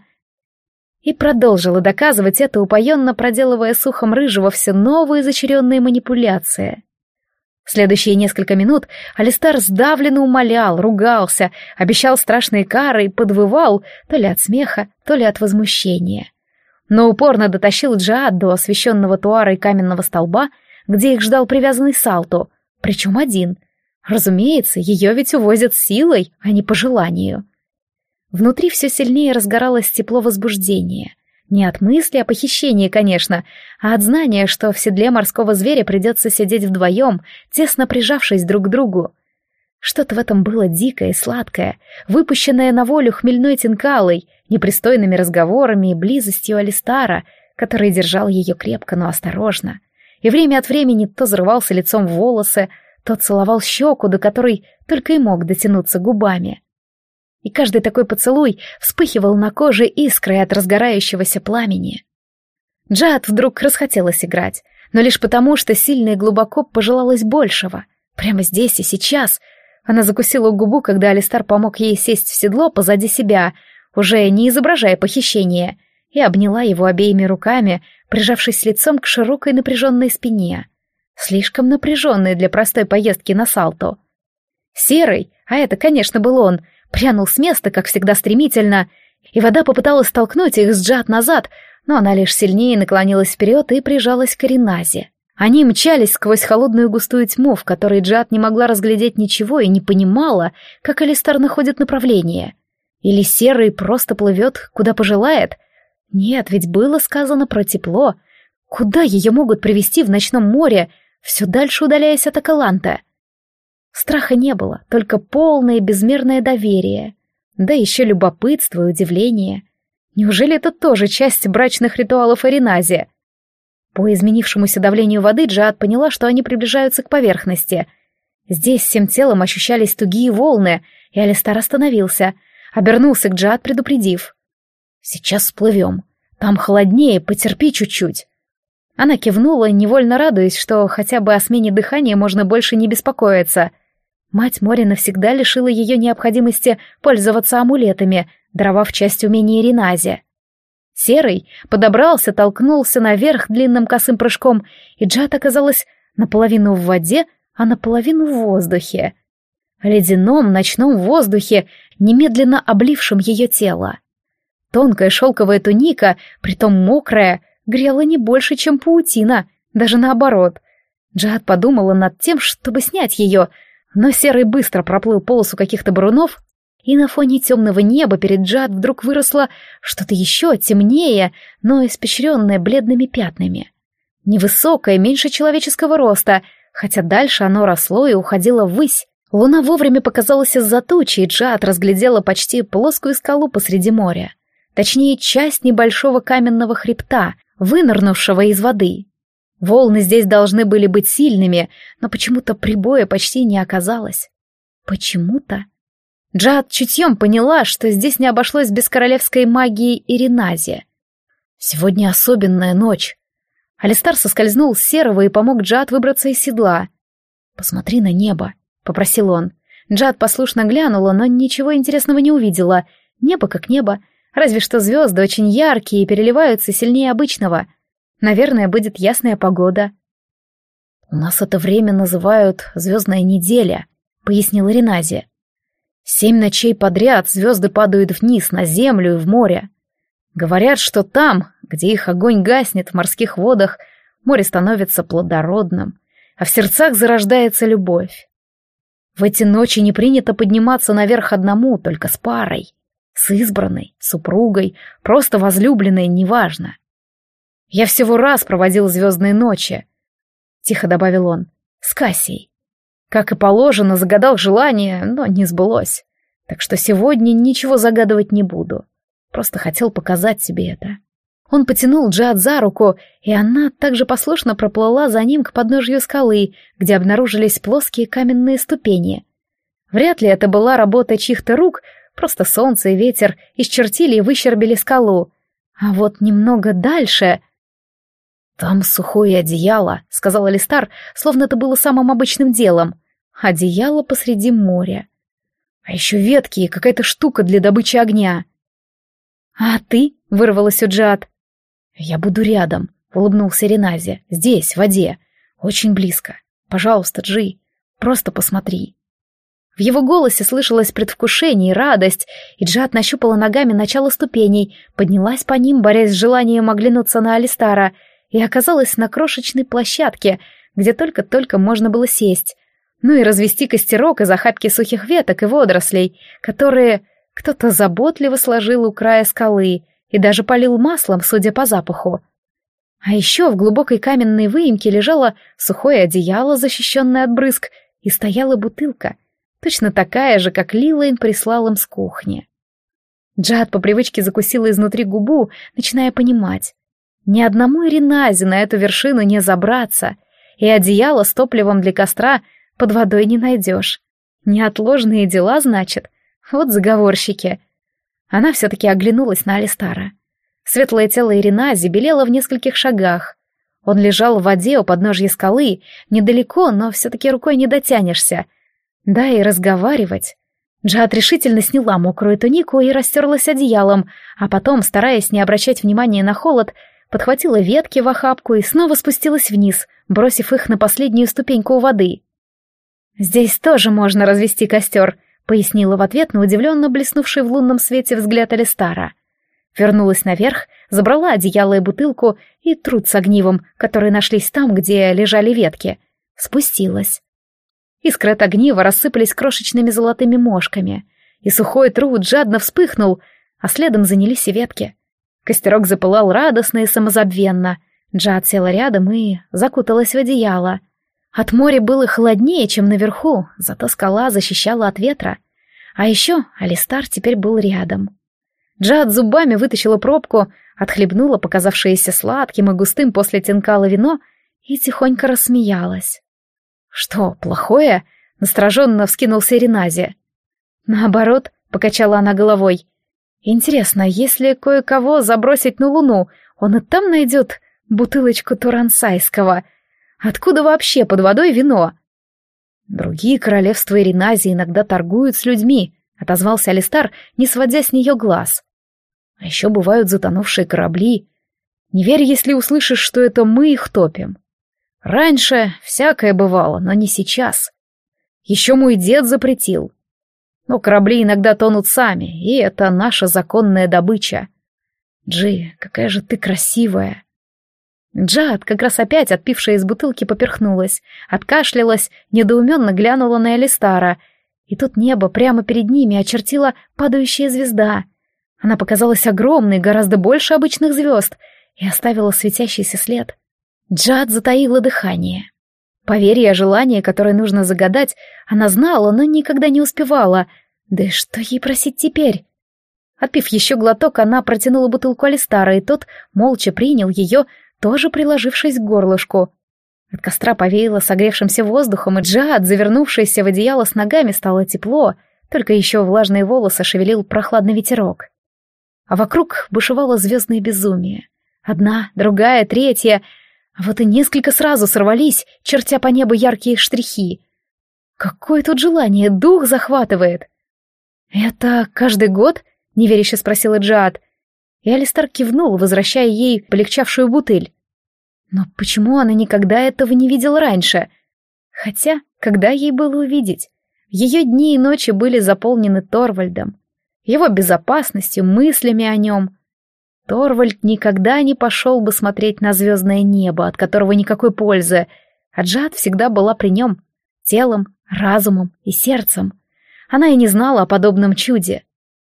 И продолжила доказывать это, упоенно проделывая с ухом Рыжего все новые изощренные манипуляции. В следующие несколько минут Алистар сдавленно умолял, ругался, обещал страшные кары и подвывал то ли от смеха, то ли от возмущения. Но упорно дотащил Джад до освещенного туарой каменного столба, где их ждал привязанный Салту, причем один. Разумеется, ее ведь увозят силой, а не по желанию. Внутри все сильнее разгоралось тепло возбуждения. Не от мысли о похищении, конечно, а от знания, что в седле морского зверя придется сидеть вдвоем, тесно прижавшись друг к другу. Что-то в этом было дикое и сладкое, выпущенное на волю хмельной Тинкалой, непристойными разговорами и близостью Алистара, который держал ее крепко, но осторожно, и время от времени то зарывался лицом в волосы, то целовал щеку, до которой только и мог дотянуться губами. И каждый такой поцелуй вспыхивал на коже искрой от разгорающегося пламени. Джад вдруг расхотелось играть, но лишь потому, что сильно и глубоко пожелалось большего. Прямо здесь и сейчас. Она закусила губу, когда Алистар помог ей сесть в седло позади себя, уже не изображая похищение, и обняла его обеими руками, прижавшись лицом к широкой напряженной спине. Слишком напряженной для простой поездки на Салту. Серый, а это, конечно, был он, прянул с места, как всегда стремительно, и вода попыталась толкнуть их с Джад назад, но она лишь сильнее наклонилась вперед и прижалась к Ириназе. Они мчались сквозь холодную густую тьму, в которой Джад не могла разглядеть ничего и не понимала, как Алистар находит направление. Или Серый просто плывет, куда пожелает? Нет, ведь было сказано про тепло. Куда ее могут привести в ночном море, все дальше удаляясь от Акаланта? Страха не было, только полное безмерное доверие. Да еще любопытство и удивление. Неужели это тоже часть брачных ритуалов Иринази? По изменившемуся давлению воды Джад поняла, что они приближаются к поверхности. Здесь всем телом ощущались тугие волны, и Алистар остановился, обернулся к Джад, предупредив. «Сейчас всплывем. Там холоднее, потерпи чуть-чуть». Она кивнула, невольно радуясь, что хотя бы о смене дыхания можно больше не беспокоиться. Мать моря навсегда лишила ее необходимости пользоваться амулетами, даровав часть умения Ренази. Серый подобрался, толкнулся наверх длинным косым прыжком, и Джад оказалась наполовину в воде, а наполовину в воздухе. Ледяном ночном воздухе, немедленно облившем ее тело. Тонкая шелковая туника, притом мокрая, грела не больше, чем паутина, даже наоборот. Джад подумала над тем, чтобы снять ее, но Серый быстро проплыл полосу каких-то брунов, и на фоне темного неба перед Джад вдруг выросло что-то еще темнее, но испещренное бледными пятнами. Невысокое, меньше человеческого роста, хотя дальше оно росло и уходило ввысь. Луна вовремя показалась из-за тучи, и Джад разглядела почти плоскую скалу посреди моря. Точнее, часть небольшого каменного хребта, вынырнувшего из воды. Волны здесь должны были быть сильными, но почему-то прибоя почти не оказалось. Почему-то? Джад чутьем поняла, что здесь не обошлось без королевской магии и Ренази. Сегодня особенная ночь. Алистар соскользнул с Серого и помог Джад выбраться из седла. «Посмотри на небо», — попросил он. Джад послушно глянула, но ничего интересного не увидела. Небо как небо, разве что звезды очень яркие и переливаются сильнее обычного. Наверное, будет ясная погода. «У нас это время называют «звездная неделя», — пояснила Ренази. «Семь ночей подряд звезды падают вниз, на землю и в море. Говорят, что там, где их огонь гаснет в морских водах, море становится плодородным, а в сердцах зарождается любовь. В эти ночи не принято подниматься наверх одному, только с парой, с избранной, супругой, просто возлюбленной, неважно. Я всего раз проводил звездные ночи», — тихо добавил он, — «с Кассией. Как и положено, загадал желание, но не сбылось. Так что сегодня ничего загадывать не буду. Просто хотел показать тебе это». Он потянул Джад за руку, и она также послушно проплыла за ним к подножью скалы, где обнаружились плоские каменные ступени. Вряд ли это была работа чьих-то рук, просто солнце и ветер исчертили и выщербили скалу. А вот немного дальше... «Там сухое одеяло», — сказал Алистар, словно это было самым обычным делом. Одеяло посреди моря. А еще ветки и какая-то штука для добычи огня. «А ты?» — вырвалась у Джад. «Я буду рядом», — улыбнулся Ренази. «Здесь, в воде. Очень близко. Пожалуйста, Джи, просто посмотри». В его голосе слышалось предвкушение и радость, и Джад нащупала ногами начало ступеней, поднялась по ним, борясь с желанием оглянуться на Алистара, и оказалась на крошечной площадке, где только-только можно было сесть, ну и развести костерок из охапки сухих веток и водорослей, которые кто-то заботливо сложил у края скалы и даже полил маслом, судя по запаху. А еще в глубокой каменной выемке лежало сухое одеяло, защищенное от брызг, и стояла бутылка, точно такая же, как Лилейн прислал им с кухни. Джад по привычке закусила изнутри губу, начиная понимать. Ни одному Ренази на эту вершину не забраться, и одеяло с топливом для костра под водой не найдешь. Неотложные дела, значит. Вот заговорщики. Она все-таки оглянулась на Алистара. Светлое тело Иренази белело в нескольких шагах. Он лежал в воде у подножья скалы, недалеко, но все-таки рукой не дотянешься. Да и разговаривать. Джад решительно сняла мокрую тунику и растерлась одеялом, а потом, стараясь не обращать внимания на холод, подхватила ветки в охапку и снова спустилась вниз, бросив их на последнюю ступеньку у воды. «Здесь тоже можно развести костер», — пояснила в ответ на удивленно блеснувший в лунном свете взгляд Алистара. Вернулась наверх, забрала одеяло и бутылку и труд с огнивом, которые нашлись там, где лежали ветки. Спустилась. Искры от огнива рассыпались крошечными золотыми мошками, и сухой труд жадно вспыхнул, а следом занялись и ветки. Костерок запылал радостно и самозабвенно. Джад села рядом и закуталась в одеяло. От моря было холоднее, чем наверху, зато скала защищала от ветра. А еще Алистар теперь был рядом. Джад зубами вытащила пробку, отхлебнула показавшееся сладким и густым после тинкала вино и тихонько рассмеялась. «Что, плохое?» — настороженно вскинулся Ренази. «Наоборот», — покачала она головой. «Интересно, если кое-кого забросить на Луну, он и там найдет бутылочку турансайского. Откуда вообще под водой вино? Другие королевства Ириназии иногда торгуют с людьми, отозвался Алистар, не сводя с нее глаз. А еще бывают затонувшие корабли. Не верь, если услышишь, что это мы их топим. Раньше всякое бывало, но не сейчас. Еще мой дед запретил. Но корабли иногда тонут сами, и это наша законная добыча. Джи, какая же ты красивая. Джад, как раз опять отпившая из бутылки, поперхнулась, откашлялась, недоуменно глянула на Алистара, и тут небо прямо перед ними очертила падающая звезда. Она показалась огромной, гораздо больше обычных звезд, и оставила светящийся след. Джад затаила дыхание. Поверье о желании, которое нужно загадать, она знала, но никогда не успевала. Да и что ей просить теперь? Отпив еще глоток, она протянула бутылку Алистара, и тот молча принял ее, тоже приложившись к горлышку. От костра повеяло согревшимся воздухом, и Джад, завернувшаяся в одеяло с ногами, стало тепло, только еще влажные волосы шевелил прохладный ветерок. А вокруг бушевало звездное безумие. Одна, другая, третья, а вот и несколько сразу сорвались, чертя по небу яркие штрихи. Какое тут желание, дух захватывает. «Это каждый год?» — неверяще спросила Джад. И Алистар кивнул, возвращая ей полегчавшую бутыль. Но почему она никогда этого не видела раньше? Хотя, когда ей было увидеть? Ее дни и ночи были заполнены Торвальдом, его безопасностью, мыслями о нем. Торвальд никогда не пошел бы смотреть на звездное небо, от которого никакой пользы, а Джад всегда была при нем, телом, разумом и сердцем. Она и не знала о подобном чуде.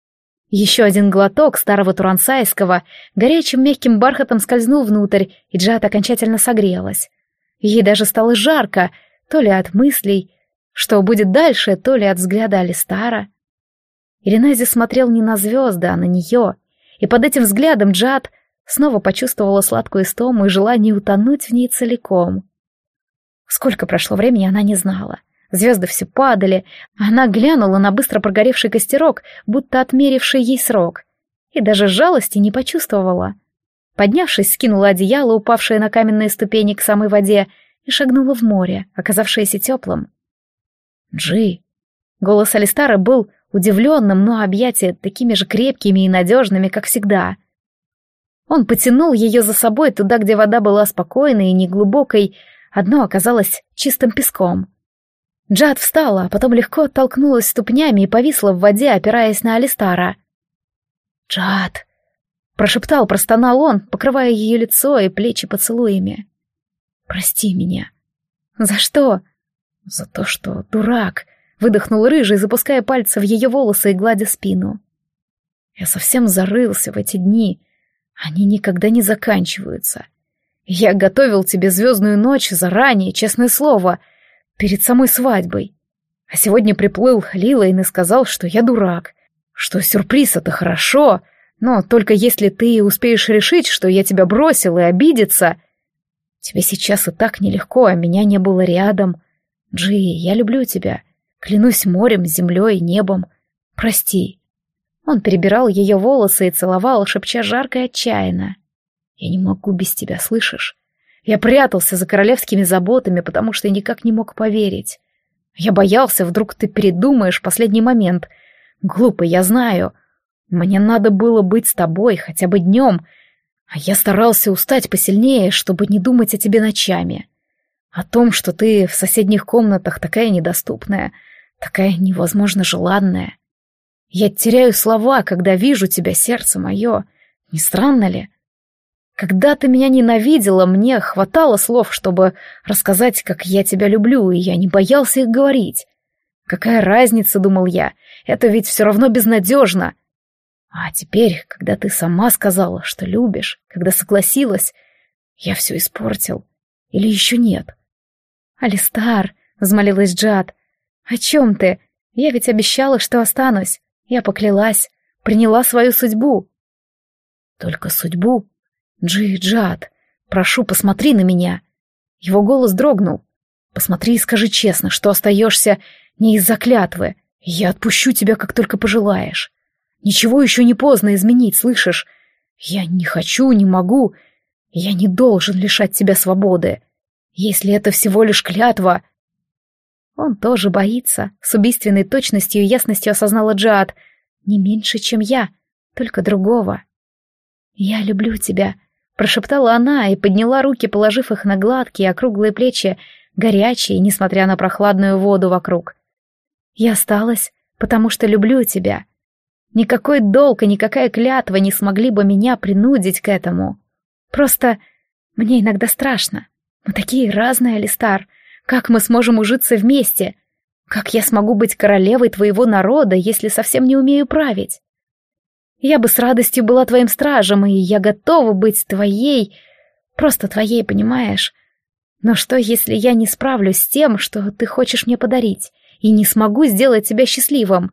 Еще один глоток старого турансайского горячим мягким бархатом скользнул внутрь, и Джад окончательно согрелась. Ей даже стало жарко, то ли от мыслей, что будет дальше, то ли от взгляда Алистара. Иринази смотрел не на звезды, а на нее, и под этим взглядом Джад снова почувствовала сладкую истому и желание утонуть в ней целиком. Сколько прошло времени, она не знала. Звезды все падали, она глянула на быстро прогоревший костерок, будто отмеривший ей срок, и даже жалости не почувствовала. Поднявшись, скинула одеяло, упавшее на каменные ступени к самой воде, и шагнула в море, оказавшееся теплым. «Джи!» Голос Алистара был удивленным, но объятия такими же крепкими и надежными, как всегда. Он потянул ее за собой туда, где вода была спокойной и неглубокой, одно оказалось чистым песком. Джад встала, а потом легко оттолкнулась ступнями и повисла в воде, опираясь на Алистара. «Джад!» — прошептал, простонал он, покрывая ее лицо и плечи поцелуями. «Прости меня». «За что?» «За то, что дурак», — выдохнул рыжий, запуская пальцы в ее волосы и гладя спину. «Я совсем зарылся в эти дни. Они никогда не заканчиваются. Я готовил тебе звездную ночь заранее, честное слово, перед самой свадьбой. А сегодня приплыл Лилейн и сказал, что я дурак, что сюрприз — это хорошо, но только если ты успеешь решить, что я тебя бросил, и обидеться. Тебе сейчас и так нелегко, а меня не было рядом. Джи, я люблю тебя. Клянусь морем, землей, небом. Прости». Он перебирал ее волосы и целовал, шепча жарко и отчаянно. «Я не могу без тебя, слышишь? Я прятался за королевскими заботами, потому что никак не мог поверить. Я боялся, вдруг ты передумаешь в последний момент. Глупо, я знаю. Мне надо было быть с тобой хотя бы днем, а я старался устать посильнее, чтобы не думать о тебе ночами. О том, что ты в соседних комнатах такая недоступная, такая невозможно желанная. Я теряю слова, когда вижу тебя, сердце мое. Не странно ли? Когда ты меня ненавидела, мне хватало слов, чтобы рассказать, как я тебя люблю, и я не боялся их говорить. Какая разница, думал я, это ведь все равно безнадежно. А теперь, когда ты сама сказала, что любишь, когда согласилась, я все испортил. Или еще нет? «Алистар», — взмолилась Джад, — «о чем ты? Я ведь обещала, что останусь. Я поклялась, приняла свою судьбу». «Только судьбу? Джи, Джад, прошу, посмотри на меня». Его голос дрогнул. «Посмотри и скажи честно, что остаешься не из-за клятвы. Я отпущу тебя, как только пожелаешь. Ничего еще не поздно изменить, слышишь? Я не хочу, не могу. Я не должен лишать тебя свободы. Если это всего лишь клятва... Он тоже боится, с убийственной точностью и ясностью осознала Джиад. Не меньше, чем я, только другого. «Я люблю тебя», — прошептала она и подняла руки, положив их на гладкие, округлые плечи, горячие, несмотря на прохладную воду вокруг. «Я осталась, потому что люблю тебя. Никакой долг и никакая клятва не смогли бы меня принудить к этому. Просто мне иногда страшно. Мы такие разные, Алистар. Как мы сможем ужиться вместе? Как я смогу быть королевой твоего народа, если совсем не умею править? Я бы с радостью была твоим стражем, и я готова быть твоей, просто твоей, понимаешь? Но что, если я не справлюсь с тем, что ты хочешь мне подарить, и не смогу сделать тебя счастливым?»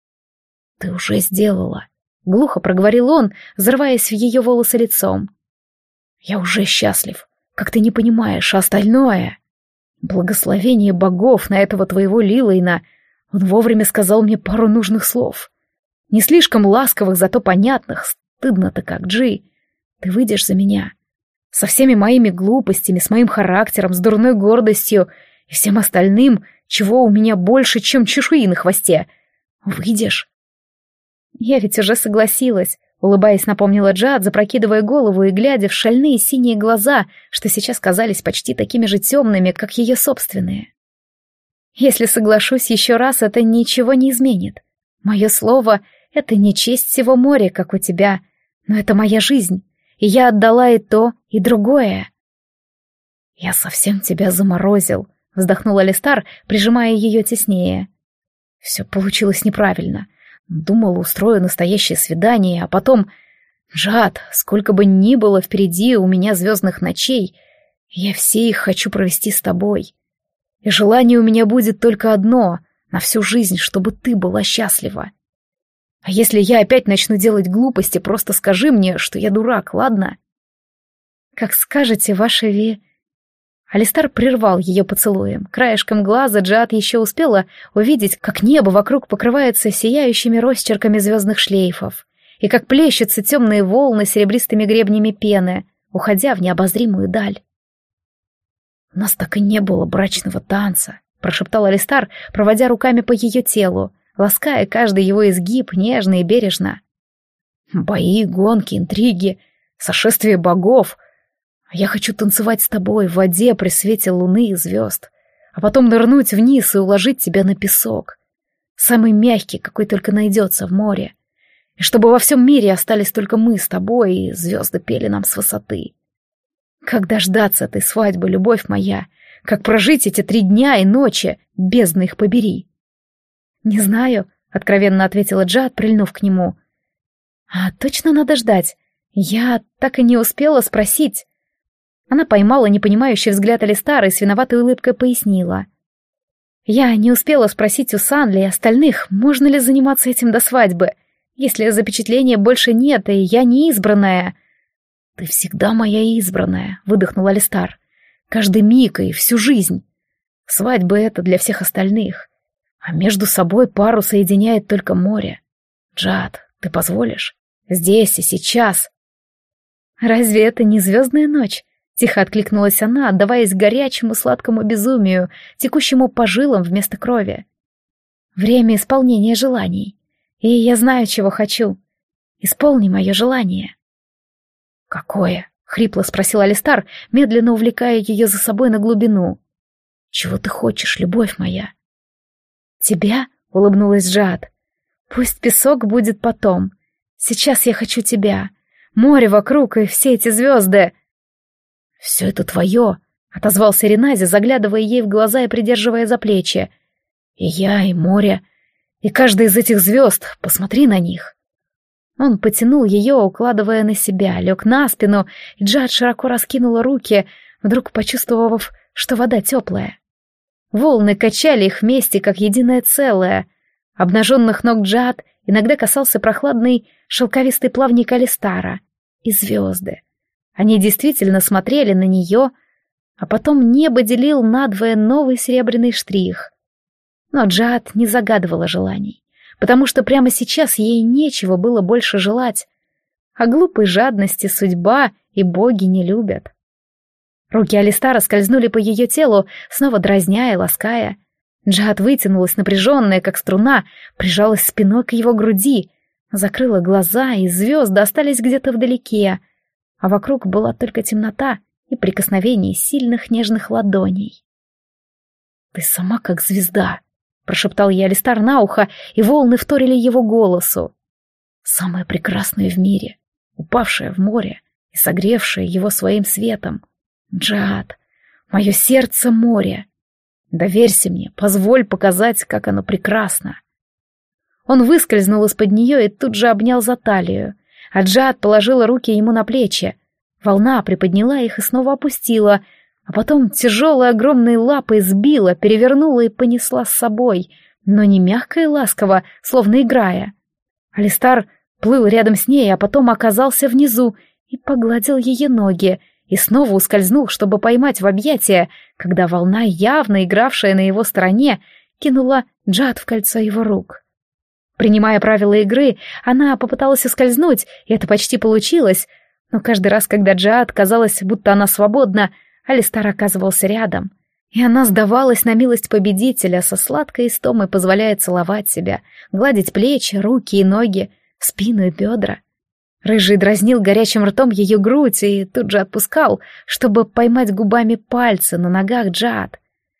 «Ты уже сделала», — глухо проговорил он, взрываясь в ее волосы лицом. «Я уже счастлив, как ты не понимаешь, а остальное...» Благословение богов на этого твоего Лилайна. Он вовремя сказал мне пару нужных слов. Не слишком ласковых, зато понятных. Стыдно-то как, Джи. Ты выйдешь за меня. Со всеми моими глупостями, с моим характером, с дурной гордостью и всем остальным, чего у меня больше, чем чешуи на хвосте. Выйдешь? Я ведь уже согласилась. Улыбаясь, напомнила Джиад, запрокидывая голову и глядя в шальные синие глаза, что сейчас казались почти такими же темными, как ее собственные. «Если соглашусь еще раз, это ничего не изменит. Мое слово — это не честь всего моря, как у тебя, но это моя жизнь, и я отдала и то, и другое». «Я совсем тебя заморозил», — вздохнул Алистар, прижимая ее теснее. «Все получилось неправильно. Думал, устрою настоящее свидание, а потом... Джиад, сколько бы ни было впереди у меня звездных ночей, я все их хочу провести с тобой. И желание у меня будет только одно — на всю жизнь, чтобы ты была счастлива. А если я опять начну делать глупости, просто скажи мне, что я дурак, ладно?» «Как скажете, ваша ви...» Алистар прервал ее поцелуем. Краешком глаза Джиад еще успела увидеть, как небо вокруг покрывается сияющими росчерками звездных шлейфов, и как плещутся темные волны серебристыми гребнями пены, уходя в необозримую даль. «У нас так и не было брачного танца», — прошептал Алистар, проводя руками по ее телу, лаская каждый его изгиб нежно и бережно. «Бои, гонки, интриги, сошествие богов. Я хочу танцевать с тобой в воде при свете луны и звезд, а потом нырнуть вниз и уложить тебя на песок, самый мягкий, какой только найдется в море, и чтобы во всем мире остались только мы с тобой, и звезды пели нам с высоты. Как дождаться этой свадьбы, любовь моя? Как прожить эти три дня и ночи, бездна их побери?» «Не знаю», — откровенно ответила Джиад, прильнув к нему. «А точно надо ждать? Я так и не успела спросить». Она поймала непонимающий взгляд Алистара и с виноватой улыбкой пояснила. «Я не успела спросить у Санли и остальных, можно ли заниматься этим до свадьбы, если запечатления больше нет, и я не избранная». «Ты всегда моя избранная», — выдохнул Алистар. «Каждый миг и всю жизнь. Свадьба — это для всех остальных, а между собой пару соединяет только море. Джиад, ты позволишь? Здесь и сейчас». «Разве это не звездная ночь?» Тихо откликнулась она, отдаваясь горячему сладкому безумию, текущему по жилам вместо крови. «Время исполнения желаний. И я знаю, чего хочу. Исполни мое желание». «Какое?» — хрипло спросил Алистар, медленно увлекая ее за собой на глубину. «Чего ты хочешь, любовь моя?» «Тебя?» — улыбнулась Джиад. «Пусть песок будет потом. Сейчас я хочу тебя. Море вокруг и все эти звезды». «Все это твое», — отозвался Ренази, заглядывая ей в глаза и придерживая за плечи. «И я, и море, и каждая из этих звезд, посмотри на них». Он потянул ее, укладывая на себя, лег на спину, и Джиад широко раскинула руки, вдруг почувствовав, что вода теплая. Волны качали их вместе, как единое целое. Обнаженных ног Джиад иногда касался прохладный шелковистый плавник Алистара. И звезды. Они действительно смотрели на нее, а потом небо делил надвое новый серебряный штрих. Но Джиад не загадывала желаний, потому что прямо сейчас ей нечего было больше желать. А глупой жадности судьба и боги не любят. Руки Алистара скользнули по ее телу, снова дразня и лаская. Джиад вытянулась, напряженная, как струна, прижалась спиной к его груди, закрыла глаза, и звезды остались где-то вдалеке, а вокруг была только темнота и прикосновение сильных нежных ладоней. «Ты сама как звезда», — прошептал ей Алистар на ухо, и волны вторили его голосу. «Самое прекрасное в мире, упавшее в море и согревшее его своим светом. Джиад, мое сердце море. Доверься мне, позволь показать, как оно прекрасно». Он выскользнул из-под нее и тут же обнял за талию, а Джиад положила руки ему на плечи. Волна приподняла их и снова опустила, а потом тяжелой огромной лапой сбила, перевернула и понесла с собой, но не мягко и ласково, словно играя. Алистар плыл рядом с ней, а потом оказался внизу и погладил ее ноги, и снова ускользнул, чтобы поймать в объятия, когда волна, явно игравшая на его стороне, кинула Джиад в кольцо его рук. Принимая правила игры, она попыталась ускользнуть, и это почти получилось, но каждый раз, когда Джиад казалось, будто она свободна, Алистар оказывался рядом, и она сдавалась на милость победителя, со сладкой истомой позволяя целовать себя, гладить плечи, руки и ноги, спину и бедра. Рыжий дразнил горячим ртом ее грудь и тут же отпускал, чтобы поймать губами пальцы на ногах Джиад.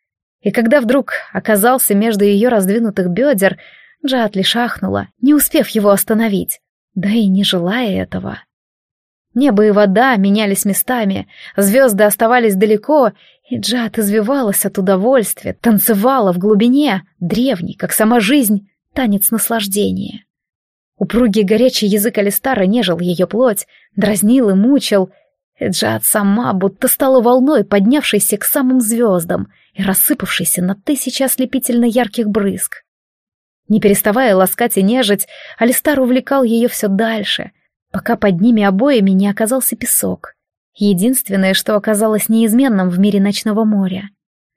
И когда вдруг оказался между ее раздвинутых бедер, Джиад лишь ахнула, не успев его остановить, да и не желая этого. Небо и вода менялись местами, звезды оставались далеко, и Джиад извивалась от удовольствия, танцевала в глубине, древний, как сама жизнь, танец наслаждения. Упругий горячий язык Алистара нежил ее плоть, дразнил и мучил, и Джиад сама будто стала волной, поднявшейся к самым звездам и рассыпавшейся на тысячи ослепительно ярких брызг. Не переставая ласкать и нежить, Алистар увлекал ее все дальше, пока под ними обоими не оказался песок, единственное, что оказалось неизменным в мире ночного моря.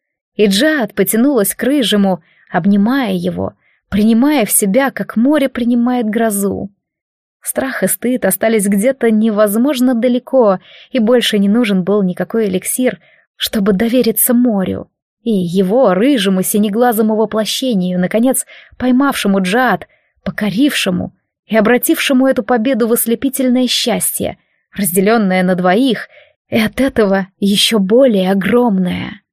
И Джиад потянулась к рыжему, обнимая его, принимая в себя, как море принимает грозу. Страх и стыд остались где-то невозможно далеко, и больше не нужен был никакой эликсир, чтобы довериться морю и его рыжему синеглазому воплощению, наконец поймавшему Джиад, покорившему и обратившему эту победу в ослепительное счастье, разделенное на двоих, и от этого еще более огромное.